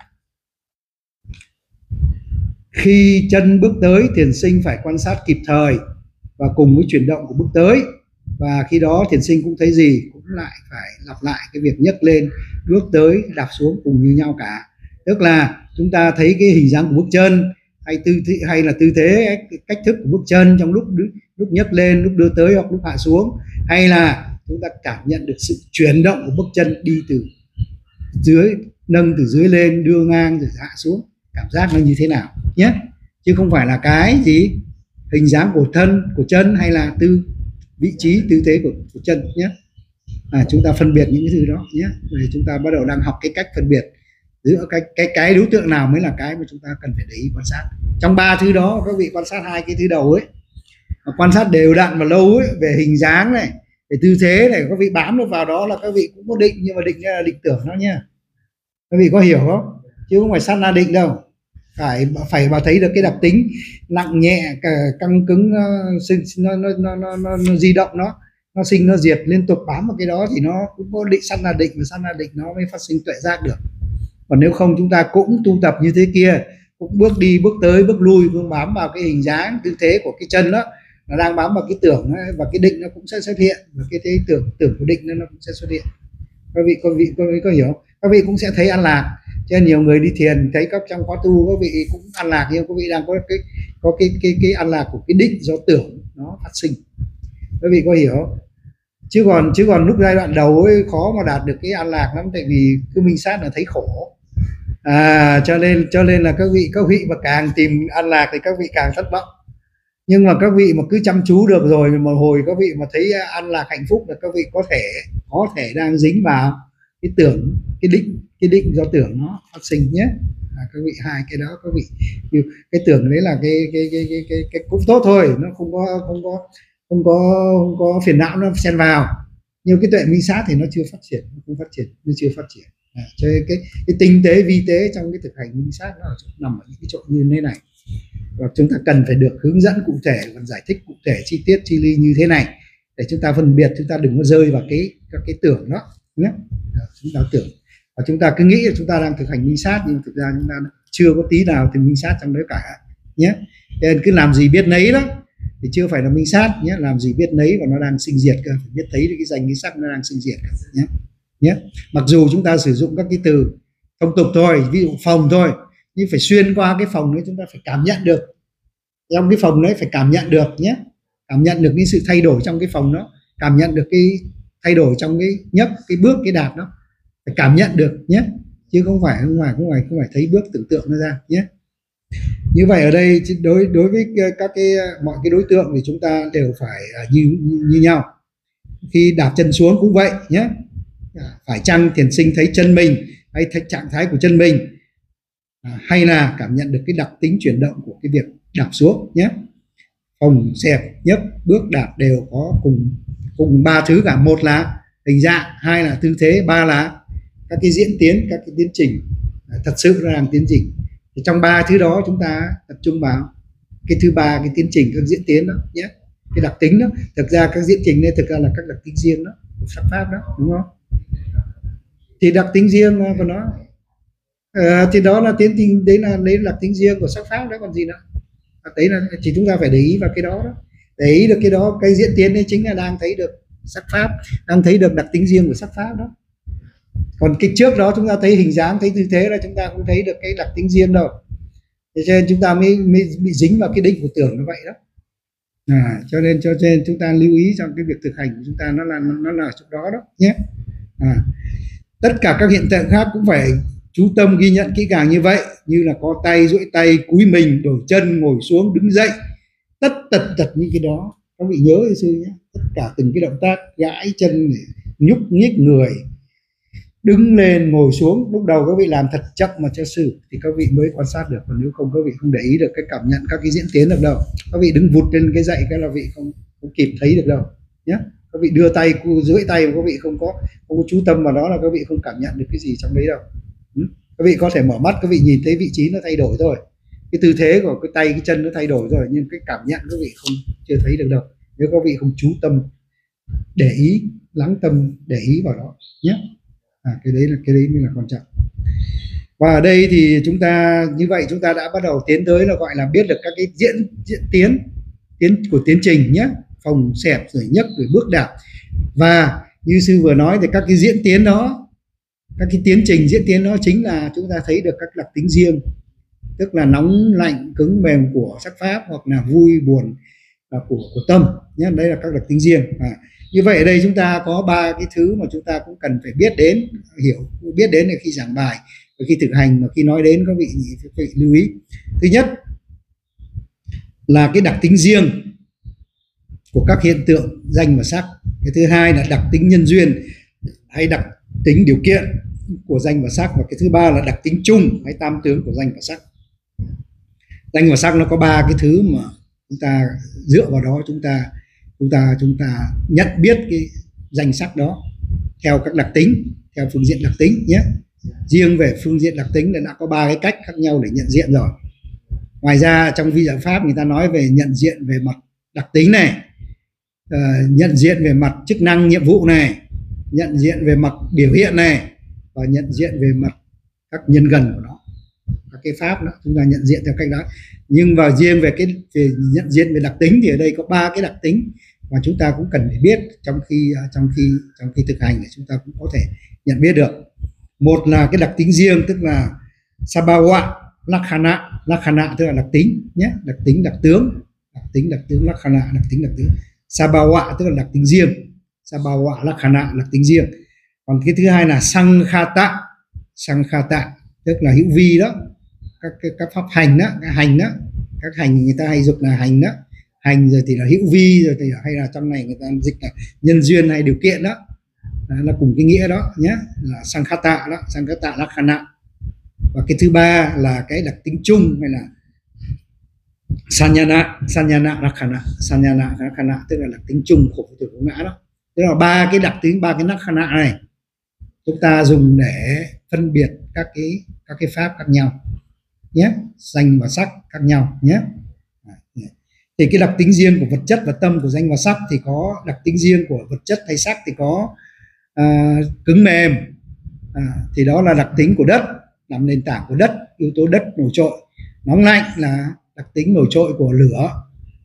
Khi chân bước tới, thiền sinh phải quan sát kịp thời và cùng với chuyển động của bước tới. Và khi đó thiền sinh cũng thấy gì? Cũng lại phải lặp lại cái việc nhấc lên, bước tới, đạp xuống cùng như nhau cả. Tức là chúng ta thấy cái hình dáng của bước chân, hay tư thế, hay là tư thế, cách thức của bước chân trong lúc lúc nhấc lên, lúc đưa tới hoặc lúc hạ xuống, hay là chúng ta cảm nhận được sự chuyển động của bước chân đi từ dưới, nâng từ dưới lên, đưa ngang rồi hạ xuống, cảm giác nó như thế nào nhé. Chứ không phải là cái gì hình dáng của thân, của chân, hay là tư vị trí tư thế của, của chân nhé. À, chúng ta phân biệt những cái thứ đó nhé. Rồi chúng ta bắt đầu đang học cái cách phân biệt giữa cái cái cái đối tượng nào mới là cái mà chúng ta cần phải để ý quan sát. Trong ba thứ đó các vị quan sát hai cái thứ đầu ấy, quan sát đều đặn và lâu ấy, về hình dáng này, về tư thế này, các vị bám được vào đó là các vị cũng có định, nhưng mà định là định tưởng nó nhé. Các vị có hiểu không? Chứ không phải sát na định đâu. Phải phải vào thấy được cái đặc tính nặng nhẹ, cả căng cứng, nó nó nó nó, nó, nó di động, nó nó sinh nó diệt liên tục, bám vào cái đó thì nó cũng có định sát na định, và sát na định nó mới phát sinh tuệ giác được. Còn nếu không chúng ta cũng tu tập như thế kia, cũng bước đi bước tới bước lui, cũng bám vào cái hình dáng tư thế của cái chân đó, nó đang bám vào cái tưởng ấy, và cái định nó cũng sẽ xuất hiện, và cái thế tưởng tưởng của định nó cũng sẽ xuất hiện. Các vị các vị các vị có hiểu? Các vị cũng sẽ thấy an lạc. Cho nên nhiều người đi thiền thấy các trong khóa tu các vị cũng an lạc, nhưng các vị đang có cái có cái cái cái an lạc của cái định do tưởng nó phát sinh. Các vị có hiểu? Chứ còn chứ còn lúc giai đoạn đầu ấy khó mà đạt được cái an lạc lắm, tại vì cứ minh sát là thấy khổ. À, cho nên cho nên là các vị các vị mà càng tìm an lạc thì các vị càng thất vọng. Nhưng mà các vị mà cứ chăm chú được rồi, mà hồi các vị mà thấy an lạc hạnh phúc là các vị có thể có thể đang dính vào cái tưởng, cái định cái định do tưởng nó phát sinh nhé. À, các vị hai cái đó các vị, cái tưởng đấy là cái cái cái cái cái, cái cũng tốt thôi, nó không có không có không có không có phiền não nó xen vào. Nhưng cái tuệ minh sát thì nó chưa phát triển, nó không phát triển, nó chưa phát triển. À, cho nên cái cái tinh tế vi tế trong cái thực hành minh sát nó nằm ở những cái chỗ như thế này, và chúng ta cần phải được hướng dẫn cụ thể và giải thích cụ thể chi tiết chi ly như thế này để chúng ta phân biệt, chúng ta đừng có rơi vào cái các cái tưởng đó nhé. Chúng ta tưởng và chúng ta cứ nghĩ là chúng ta đang thực hành minh sát, nhưng thực ra chúng ta chưa có tí nào từ minh sát trong đấy cả nhé. Nên cứ làm gì biết nấy đó, thì chưa phải là minh sát nhé, làm gì biết nấy và nó đang sinh diệt cơ, phải biết thấy cái danh cái sắc nó đang sinh diệt nhé nhé. Mặc dù chúng ta sử dụng các cái từ thông tục thôi, ví dụ phòng thôi, nhưng phải xuyên qua cái phòng đấy, chúng ta phải cảm nhận được trong cái phòng đấy, phải cảm nhận được nhé, cảm nhận được cái sự thay đổi trong cái phòng đó, cảm nhận được cái thay đổi trong cái nhấp, cái bước, cái đạp đó, phải cảm nhận được nhé, chứ không phải không phải không phải không phải thấy bước tưởng tượng nó ra nhé. Như vậy ở đây đối đối với các cái mọi cái đối tượng thì chúng ta đều phải như như nhau. Khi đạp chân xuống cũng vậy nhé, phải chăng thiền sinh thấy chân mình hay thấy trạng thái của chân mình, à, hay là cảm nhận được cái đặc tính chuyển động của cái việc đạp xuống nhé. Phồng, xẹp, nhấp, bước, đạp đều có cùng cùng ba thứ cả. Một là hình dạng, hai là tư thế, ba là các cái diễn tiến, các cái tiến trình thật sự là đang tiến trình. Thì trong ba thứ đó chúng ta tập trung vào cái thứ ba, cái tiến trình, các diễn tiến đó nhé, cái đặc tính đó. Thực ra các diễn trình này thực ra là các đặc tính riêng đó của sắc pháp đó, đúng không? Thì đặc tính riêng của nó à, thì đó là tiến trình, đấy là đấy là đặc tính riêng của sắc pháp đó, còn gì nữa. À, đấy là chỉ chúng ta phải để ý vào cái đó, đó. Để ý được cái đó, cái diễn tiến đấy chính là đang thấy được sắc pháp, đang thấy được đặc tính riêng của sắc pháp đó. Còn cái trước đó chúng ta thấy hình dáng, thấy tư thế là chúng ta không thấy được cái đặc tính riêng đâu. Thế cho nên chúng ta mới, mới bị dính vào cái định của tưởng như vậy đó. À, cho nên cho nên chúng ta lưu ý trong cái việc thực hành của chúng ta, nó là nó là chỗ đó đó nhé. À, tất cả các hiện tượng khác cũng phải chú tâm ghi nhận kỹ càng như vậy, như là có tay, duỗi tay, cúi mình, đổi chân, ngồi xuống, đứng dậy, tất tật tật những cái đó các vị nhớ hồi xưa nhé. Tất cả từng cái động tác gãi chân, nhúc nhích người, đứng lên, ngồi xuống, lúc đầu các vị làm thật chậm mà cho sự thì các vị mới quan sát được, còn nếu không các vị không để ý được cái cảm nhận các cái diễn tiến được đâu. Các vị đứng vụt lên cái dậy cái là vị không, không kịp thấy được đâu nhé. Các vị đưa tay duỗi tay mà các vị không có không có chú tâm vào đó là các vị không cảm nhận được cái gì trong đấy đâu. Các vị có thể mở mắt, các vị nhìn thấy vị trí nó thay đổi thôi, cái tư thế của cái tay, cái chân nó thay đổi rồi, nhưng cái cảm nhận các vị không chưa thấy được đâu, nếu các vị không chú tâm để ý, lắng tâm để ý vào đó nhé. À, cái đấy là cái đấy mới là quan trọng. Và ở đây thì chúng ta như vậy chúng ta đã bắt đầu tiến tới là gọi là biết được các cái diễn diễn tiến tiến của tiến trình nhé, phồng, xẹp, rồi nhấc, rồi bước, đạp. Và như sư vừa nói thì các cái diễn tiến đó, các cái tiến trình diễn tiến đó chính là chúng ta thấy được các đặc tính riêng, tức là nóng, lạnh, cứng, mềm của sắc pháp, hoặc là vui, buồn là của của tâm nhé. Đây là các đặc tính riêng. À, như vậy ở đây chúng ta có ba cái thứ mà chúng ta cũng cần phải biết đến, hiểu biết đến là khi giảng bài và khi thực hành, mà khi nói đến các vị các vị lưu ý. Thứ nhất là cái đặc tính riêng của các hiện tượng danh và sắc. Cái thứ hai là đặc tính nhân duyên hay đặc tính điều kiện của danh và sắc, và cái thứ ba là đặc tính chung hay tam tướng của danh và sắc. Danh và sắc nó có ba cái thứ mà chúng ta dựa vào đó chúng ta chúng ta chúng ta nhận biết cái danh sắc đó theo các đặc tính, theo phương diện đặc tính nhé. Riêng về phương diện đặc tính là đã có ba cái cách khác nhau để nhận diện rồi. Ngoài ra trong vi diệu pháp người ta nói về nhận diện về mặt đặc tính này, uh, nhận diện về mặt chức năng nhiệm vụ này, nhận diện về mặt biểu hiện này, và nhận diện về mặt các nhân gần của nó, các cái pháp đó chúng ta nhận diện theo cách đó. Nhưng vào riêng về cái về nhận diện về đặc tính thì ở đây có ba cái đặc tính mà chúng ta cũng cần phải biết trong khi trong khi trong khi thực hành để chúng ta cũng có thể nhận biết được. Một là cái đặc tính riêng, tức là Sabhawa Lakkhana, Lakkhana tức là đặc tính nhé, đặc tính đặc tướng, đặc tính đặc tướng Lakkhana, đặc tính đặc tướng. Sabhawa tức là đặc tính riêng, Sabhawa Lakkhana đặc tính riêng. Còn cái thứ hai là Sankhata, Sankhata tức là hữu vi đó, các các pháp hành đó, các hành đó, các hành người ta hay dục là hành đó, hành rồi thì là hữu vi, rồi thì hay là trong này người ta dịch là nhân duyên hay điều kiện đó, đó là cùng cái nghĩa đó nhé, là Sankhata đó, Sankhata Lakkhana. Và cái thứ ba là cái đặc tính chung hay là Sanyana, Sanyana Lakkhana, Sanyana Lakkhana tức là đặc tính chung của khổ tử ngã đó. Tức là ba cái đặc tính, ba cái Lakkhana này chúng ta dùng để phân biệt các cái các cái pháp khác nhau nhé, danh và sắc khác nhau nhé. Thì cái đặc tính riêng của vật chất và tâm của danh và sắc thì có đặc tính riêng của vật chất hay sắc thì có à, cứng mềm, à, thì đó là đặc tính của đất, làm nền tảng của đất, yếu tố đất nổi trội. Nóng lạnh là đặc tính nổi trội của lửa,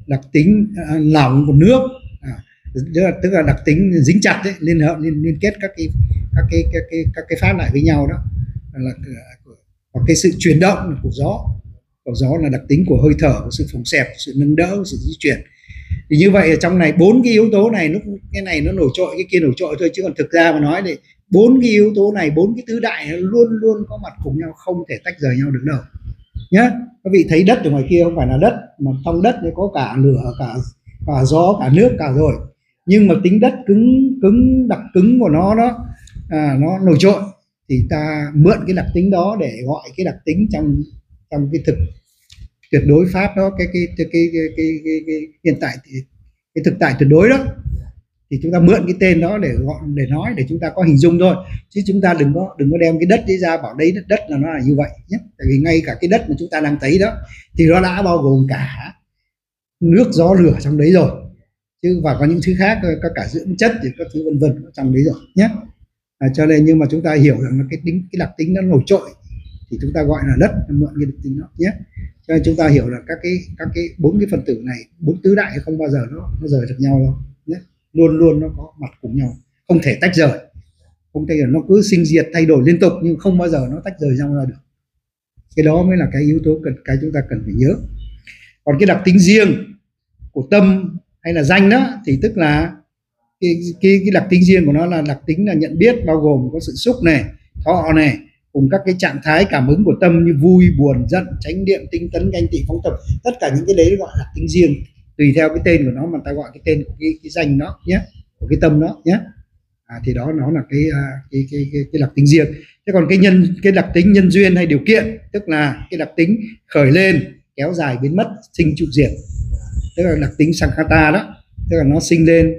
đặc tính à, lỏng của nước, à, tức, là, tức là đặc tính dính chặt ấy, liên hợp liên, liên kết các cái các cái các cái các cái pháp lại với nhau đó, là hoặc cái sự chuyển động của gió. Của gió là đặc tính của hơi thở, của sự phồng xẹp, sự nâng đỡ, sự di chuyển. Thì như vậy ở trong này bốn cái yếu tố này, lúc cái này nó nổi trội, cái kia nổi trội thôi, chứ còn thực ra mà nói thì bốn cái yếu tố này, bốn cái tứ đại nó luôn luôn có mặt cùng nhau, không thể tách rời nhau được đâu nhé. Các vị thấy đất ở ngoài kia không phải là đất, mà trong đất nó có cả lửa, cả cả gió, cả nước cả rồi, nhưng mà tính đất cứng cứng đặc cứng của nó đó, à, nó nổi trội, thì ta mượn cái đặc tính đó để gọi cái đặc tính trong trong cái thực tuyệt đối pháp đó, cái cái cái cái, cái, cái, cái, cái hiện tại thì cái thực tại tuyệt đối đó, thì chúng ta mượn cái tên đó để gọi, để nói, để chúng ta có hình dung thôi, chứ chúng ta đừng có đừng có đem cái đất đấy ra bảo đấy đất, đất là nó là như vậy nhé. Tại vì ngay cả cái đất mà chúng ta đang thấy đó thì nó đã bao gồm cả nước, gió, lửa trong đấy rồi, chứ và có những thứ khác, có cả dưỡng chất thì các thứ vân vân trong đấy rồi nhé. À, cho nên nhưng mà chúng ta hiểu rằng là cái tính cái đặc tính nó nổi trội thì chúng ta gọi là đất, mượn cái đặc tính đó nhé. Cho nên chúng ta hiểu là các cái các cái bốn cái phần tử này, bốn tứ đại không bao giờ nó nó rời được nhau đâu nhé, luôn luôn nó có mặt cùng nhau, không thể tách rời, không thể, nó cứ sinh diệt thay đổi liên tục nhưng không bao giờ nó tách rời nhau ra được. Cái đó mới là cái yếu tố cần, cái chúng ta cần phải nhớ. Còn cái đặc tính riêng của tâm hay là danh đó thì tức là cái, cái, cái đặc tính riêng của nó là đặc tính là nhận biết, bao gồm có sự xúc này, thọ này, cùng các cái trạng thái cảm ứng của tâm như vui, buồn, giận, chánh niệm, tinh tấn, ganh tị, phóng tập, tất cả những cái đấy gọi là đặc tính riêng, tùy theo cái tên của nó mà ta gọi cái tên của cái, cái danh đó nhé, của cái tâm đó nhé. À, thì đó nó là cái, cái, cái, cái, cái đặc tính riêng. Thế còn cái nhân cái đặc tính nhân duyên hay điều kiện, tức là cái đặc tính khởi lên, kéo dài, biến mất, sinh trụ diệt, tức là đặc tính Sankhata đó, tức là nó sinh lên,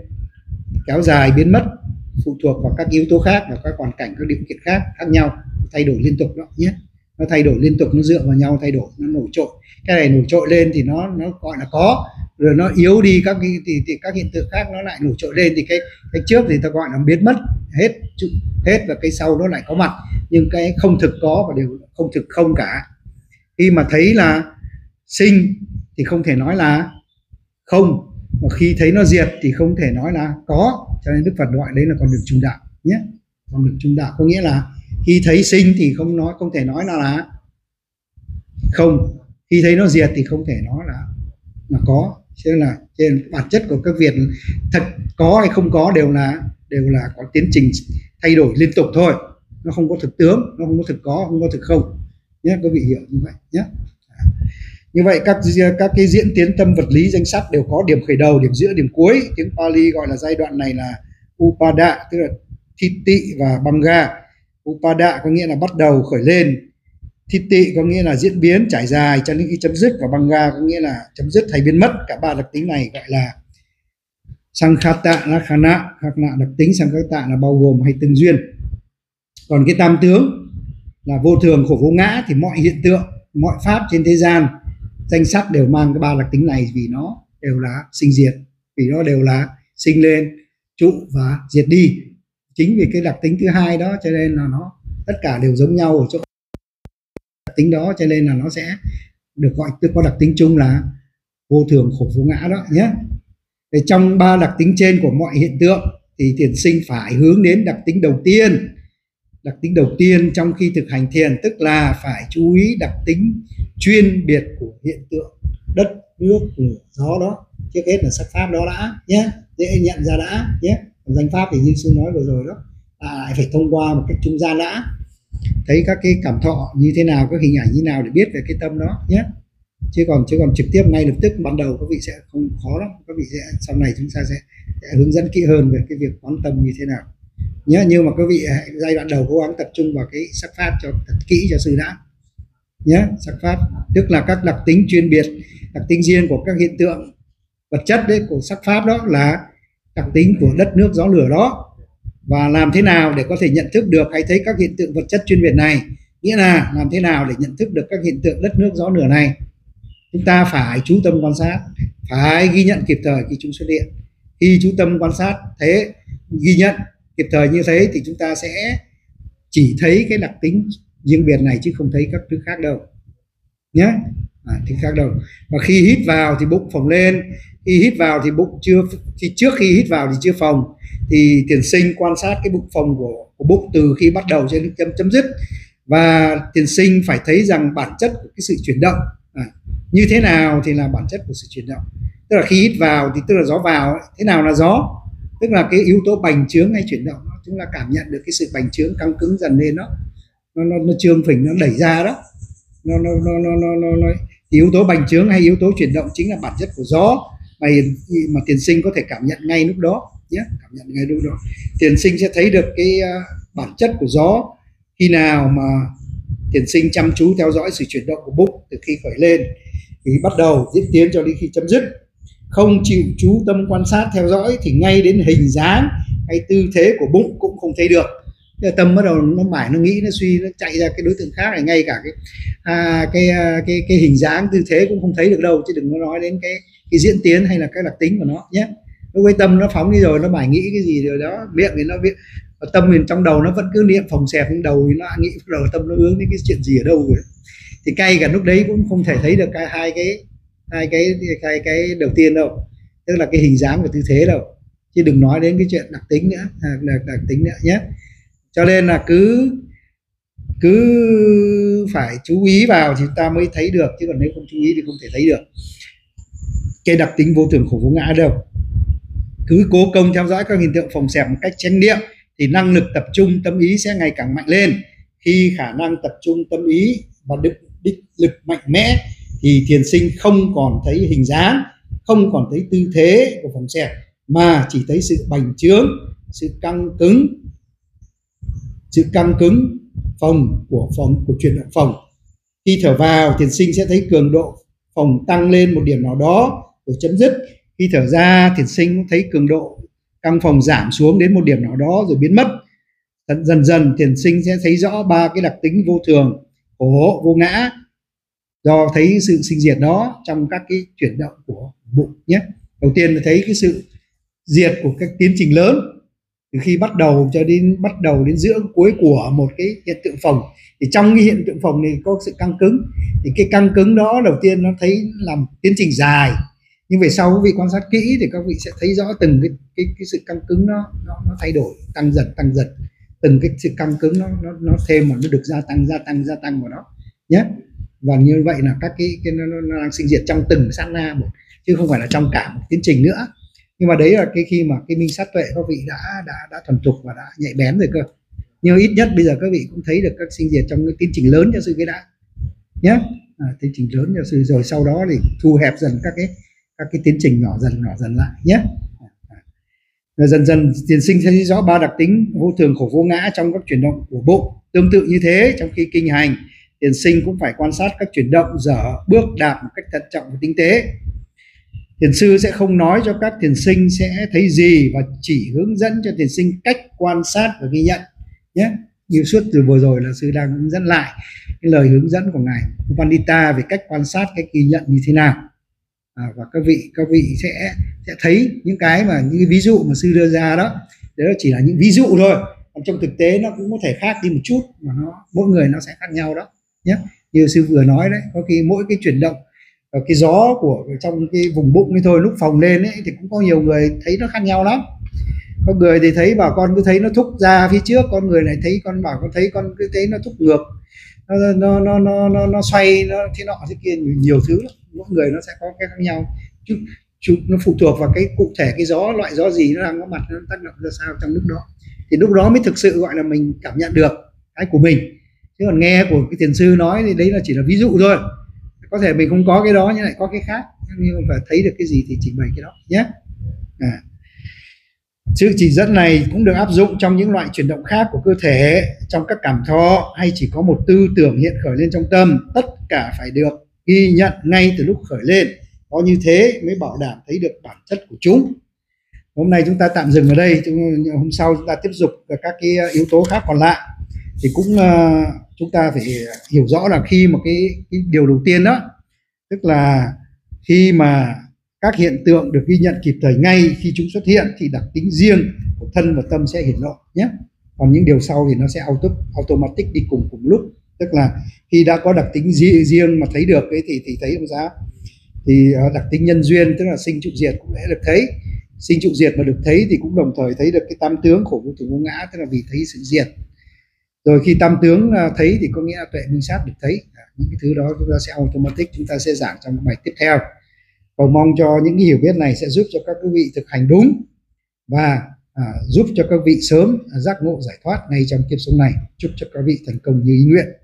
kéo dài, biến mất, phụ thuộc vào các yếu tố khác và các hoàn cảnh, các điều kiện khác khác nhau, thay đổi liên tục đó nhé. Nó thay đổi liên tục, nó dựa vào nhau thay đổi, nó nổi trội. Cái này nổi trội lên thì nó nó gọi là có, rồi nó yếu đi các cái thì, thì các hiện tượng khác nó lại nổi trội lên, thì cái cái trước thì ta gọi là biến mất hết hết và cái sau nó lại có mặt, nhưng cái không thực có và đều không thực không cả. Khi mà thấy là sinh thì không thể nói là không, mà khi thấy nó diệt thì không thể nói là có, cho nên Đức Phật gọi đấy là con đường trung đạo nhé. Con đường trung đạo có nghĩa là khi thấy sinh thì không nói không thể nói là, là không, khi thấy nó diệt thì không thể nói là là có. Cho nên là trên bản chất của các việc thật có hay không có đều là đều là có tiến trình thay đổi liên tục thôi, nó không có thực tướng, nó không có thực có, không có thực không nhé. Các vị hiểu như vậy nhé. Như vậy các các cái diễn tiến tâm vật lý danh sắc đều có điểm khởi đầu, điểm giữa, điểm cuối. Tiếng Pali gọi là giai đoạn này là Upada, tức là Thiti và Banga. Upada có nghĩa là bắt đầu, khởi lên. Thiti có nghĩa là diễn biến, trải dài cho đến khi chấm dứt, và Banga có nghĩa là chấm dứt hay biến mất. Cả ba đặc tính này gọi là Sankhata Lakhana. Lakhana đặc tính Sankhata là bao gồm hay tương duyên. Còn cái tam tướng là vô thường, khổ, vô ngã, thì mọi hiện tượng, mọi pháp trên thế gian danh sắc đều mang cái ba đặc tính này, vì nó đều là sinh diệt, vì nó đều là sinh lên, trụ và diệt đi. Chính vì cái đặc tính thứ hai đó cho nên là nó tất cả đều giống nhau ở chỗ đặc tính đó, cho nên là nó sẽ được gọi có đặc tính chung là vô thường, khổ, vô ngã đó nhé. Để trong ba đặc tính trên của mọi hiện tượng thì thiền sinh phải hướng đến đặc tính đầu tiên. Đặc tính đầu tiên trong khi thực hành thiền tức là phải chú ý đặc tính chuyên biệt của hiện tượng đất, nước, lửa, gió đó. Trước hết là sắc pháp đó đã nhé, dễ nhận ra đã nhé. Danh pháp thì như sư nói vừa rồi đó, à, phải thông qua một cách trung gian đã, thấy các cái cảm thọ như thế nào, các hình ảnh như nào để biết về cái tâm đó nhé. Chứ còn chứ còn trực tiếp ngay lập tức ban đầu các vị sẽ không khó lắm, các vị sẽ sau này chúng ta sẽ, sẽ hướng dẫn kỹ hơn về cái việc quán tâm như thế nào nhé. Nhưng mà các vị giai đoạn đầu cố gắng tập trung vào cái sắc pháp cho thật kỹ cho sư đã nhé. Sắc pháp tức là các đặc tính chuyên biệt, đặc tính riêng của các hiện tượng vật chất đấy, của sắc pháp đó là đặc tính của đất, nước, gió, lửa đó. Và làm thế nào để có thể nhận thức được hay thấy các hiện tượng vật chất chuyên biệt này, nghĩa là làm thế nào để nhận thức được các hiện tượng đất, nước, gió, lửa này, chúng ta phải chú tâm quan sát, phải ghi nhận kịp thời khi chúng xuất hiện. Khi chú tâm quan sát thế, ghi nhận kịp thời như thế thì chúng ta sẽ chỉ thấy cái đặc tính riêng biệt này chứ không thấy các thứ khác đâu nhé. à, thì khác đầu. Và khi hít vào thì bụng phồng lên, khi hít vào thì bụng chưa, thì trước khi hít vào thì chưa phồng, thì tiền sinh quan sát cái bụng phồng của, của bụng từ khi bắt đầu cho đến chấm chấm dứt. Và tiền sinh phải thấy rằng bản chất của cái sự chuyển động à, như thế nào thì là bản chất của sự chuyển động. Tức là khi hít vào thì tức là gió vào ấy. Thế nào là gió? Tức là cái yếu tố bành trướng hay chuyển động, chúng ta cảm nhận được cái sự bành trướng căng cứng dần lên đó, nó nó, nó trương phình, nó đẩy ra đó, nó nó nó nó nó, nó, nó. Thì yếu tố bành trướng hay yếu tố chuyển động chính là bản chất của gió mà mà tiền sinh có thể cảm nhận ngay lúc đó nhé, cảm nhận ngay lúc đó. Tiền sinh sẽ thấy được cái uh, bản chất của gió khi nào mà tiền sinh chăm chú theo dõi sự chuyển động của bụng từ khi khởi lên thì bắt đầu diễn tiến cho đến khi chấm dứt. Không chịu chú tâm quan sát theo dõi thì ngay đến hình dáng hay tư thế của bụng cũng không thấy được. Tâm bắt đầu nó mải, nó nghĩ, nó suy, nó chạy ra cái đối tượng khác này, ngay cả cái à, cái, cái cái cái hình dáng tư thế cũng không thấy được đâu, chứ đừng có nói đến cái cái diễn tiến hay là cái đặc tính của nó nhé. Lúc cái tâm nó phóng đi rồi, nó mải nghĩ cái gì rồi đó, miệng thì nó biết, tâm mình trong đầu nó vẫn cứ niệm phồng xẹp, nhưng đầu thì nó nghĩ đầu tâm nó hướng đến cái chuyện gì ở đâu rồi. Thì cay cả lúc đấy cũng không thể thấy được cái hai cái hai cái hai cái đầu tiên đâu, tức là cái hình dáng và tư thế đâu, chứ đừng nói đến cái chuyện đặc tính nữa, đặc, đặc tính nữa nhé. Cho nên là cứ cứ phải chú ý vào thì ta mới thấy được, chứ còn nếu không chú ý thì không thể thấy được cái đặc tính vô thường khổ vô ngã đâu. Cứ cố công theo dõi các hiện tượng phồng xẹp một cách chánh niệm thì năng lực tập trung tâm ý sẽ ngày càng mạnh lên. Khi khả năng tập trung tâm ý và đích, đích lực mạnh mẽ thì thiền sinh không còn thấy hình dáng, không còn thấy tư thế của phồng xẹp, mà chỉ thấy sự bành trướng, sự căng cứng, sự căng cứng phồng của phồng của chuyển động phồng. Khi thở vào, thiền sinh sẽ thấy cường độ phồng tăng lên một điểm nào đó rồi chấm dứt. Khi thở ra, thiền sinh thấy cường độ căng phồng giảm xuống đến một điểm nào đó rồi biến mất. Dần dần thiền sinh sẽ thấy rõ ba cái đặc tính vô thường, khổ, vô ngã, do thấy sự sinh diệt đó trong các cái chuyển động của bụng nhé. Đầu tiên là thấy cái sự diệt của các tiến trình lớn, từ khi bắt đầu cho đến bắt đầu đến giữa cuối của một cái hiện tượng phồng. Thì trong cái hiện tượng phồng này có sự căng cứng, thì cái căng cứng đó đầu tiên nó thấy làm tiến trình dài, nhưng về sau quý vị quan sát kỹ thì các vị sẽ thấy rõ từng cái cái, cái sự căng cứng nó, nó nó thay đổi, tăng dần tăng dần, từng cái sự căng cứng nó nó nó thêm mà nó được gia tăng gia tăng gia tăng vào đó nhé. Và như vậy là các cái, cái nó, nó đang sinh diệt trong từng sát na một, chứ không phải là trong cả một tiến trình nữa. Nhưng mà đấy là cái khi mà cái minh sát tuệ các vị đã đã đã thuần thục và đã nhạy bén rồi cơ. Nhưng ít nhất bây giờ các vị cũng thấy được các sinh diệt trong cái tiến trình lớn cho sư cái đã nhé, à, tiến trình lớn cho sư, rồi sau đó thì thu hẹp dần các cái các cái tiến trình nhỏ dần nhỏ dần lại nhé. Rồi dần dần thiền sinh sẽ thấy rõ ba đặc tính vô thường khổ vô ngã trong các chuyển động của bụng. Tương tự như thế, trong khi kinh hành, thiền sinh cũng phải quan sát các chuyển động dở bước đạp một cách thận trọng và tinh tế. Thiền sư sẽ không nói cho các thiền sinh sẽ thấy gì, và chỉ hướng dẫn cho thiền sinh cách quan sát và ghi nhận nhé. Như suốt từ vừa rồi là sư đang hướng dẫn lại cái lời hướng dẫn của ngài Pandita về cách quan sát, cách ghi nhận như thế nào. À, và các vị các vị sẽ sẽ thấy những cái mà những cái ví dụ mà sư đưa ra đó, đó chỉ là những ví dụ thôi. Còn trong thực tế nó cũng có thể khác đi một chút, mà nó mỗi người nó sẽ khác nhau đó nhé. Như sư vừa nói đấy, có khi mỗi cái chuyển động và cái gió của trong cái vùng bụng ấy thôi, lúc phồng lên ấy thì cũng có nhiều người thấy nó khác nhau lắm. Có người thì thấy bảo con cứ thấy nó thúc ra phía trước, con người này thấy con bảo con thấy con cứ thấy nó thúc ngược, nó nó nó nó nó, nó xoay, nó thế nọ thế kia, nhiều, nhiều thứ lắm. Mỗi người nó sẽ có cái khác nhau, chứ, chứ nó phụ thuộc vào cái cụ thể cái gió, loại gió gì nó đang có mặt, nó tác động ra sao trong lúc đó, thì lúc đó mới thực sự gọi là mình cảm nhận được cái của mình. Chứ còn nghe của cái thiền sư nói thì đấy là chỉ là ví dụ thôi, có thể mình không có cái đó nhưng lại có cái khác, nhưng mà phải thấy được cái gì thì trình bày cái đó nhé. À. Sự chỉ dẫn này cũng được áp dụng trong những loại chuyển động khác của cơ thể, trong các cảm thọ, hay chỉ có một tư tưởng hiện khởi lên trong tâm, tất cả phải được ghi nhận ngay từ lúc khởi lên. Có như thế mới bảo đảm thấy được bản chất của chúng. Hôm nay chúng ta tạm dừng ở đây, hôm sau chúng ta tiếp tục các cái yếu tố khác còn lại. Thì cũng uh, chúng ta phải hiểu rõ là khi mà cái, cái điều đầu tiên đó, tức là khi mà các hiện tượng được ghi nhận kịp thời ngay khi chúng xuất hiện thì đặc tính riêng của thân và tâm sẽ hiển lộ nhé. Còn những điều sau thì nó sẽ auto, automatic đi cùng cùng lúc, tức là khi đã có đặc tính ri riêng mà thấy được ấy thì thì thấy làm sao? Thì uh, đặc tính nhân duyên, tức là sinh trụ diệt cũng sẽ được thấy. Sinh trụ diệt mà được thấy thì cũng đồng thời thấy được cái tam tướng khổ vô thường vô ngã, tức là vì thấy sự diệt. Rồi khi tam tướng uh, thấy thì có nghĩa là tuệ minh sát được thấy. À, những cái thứ đó chúng ta sẽ automatic, chúng ta sẽ giảng trong bài tiếp theo. Cầu mong cho những cái hiểu biết này sẽ giúp cho các quý vị thực hành đúng và à, giúp cho các vị sớm giác ngộ giải thoát ngay trong kiếp sống này. Chúc cho các vị thành công như ý nguyện.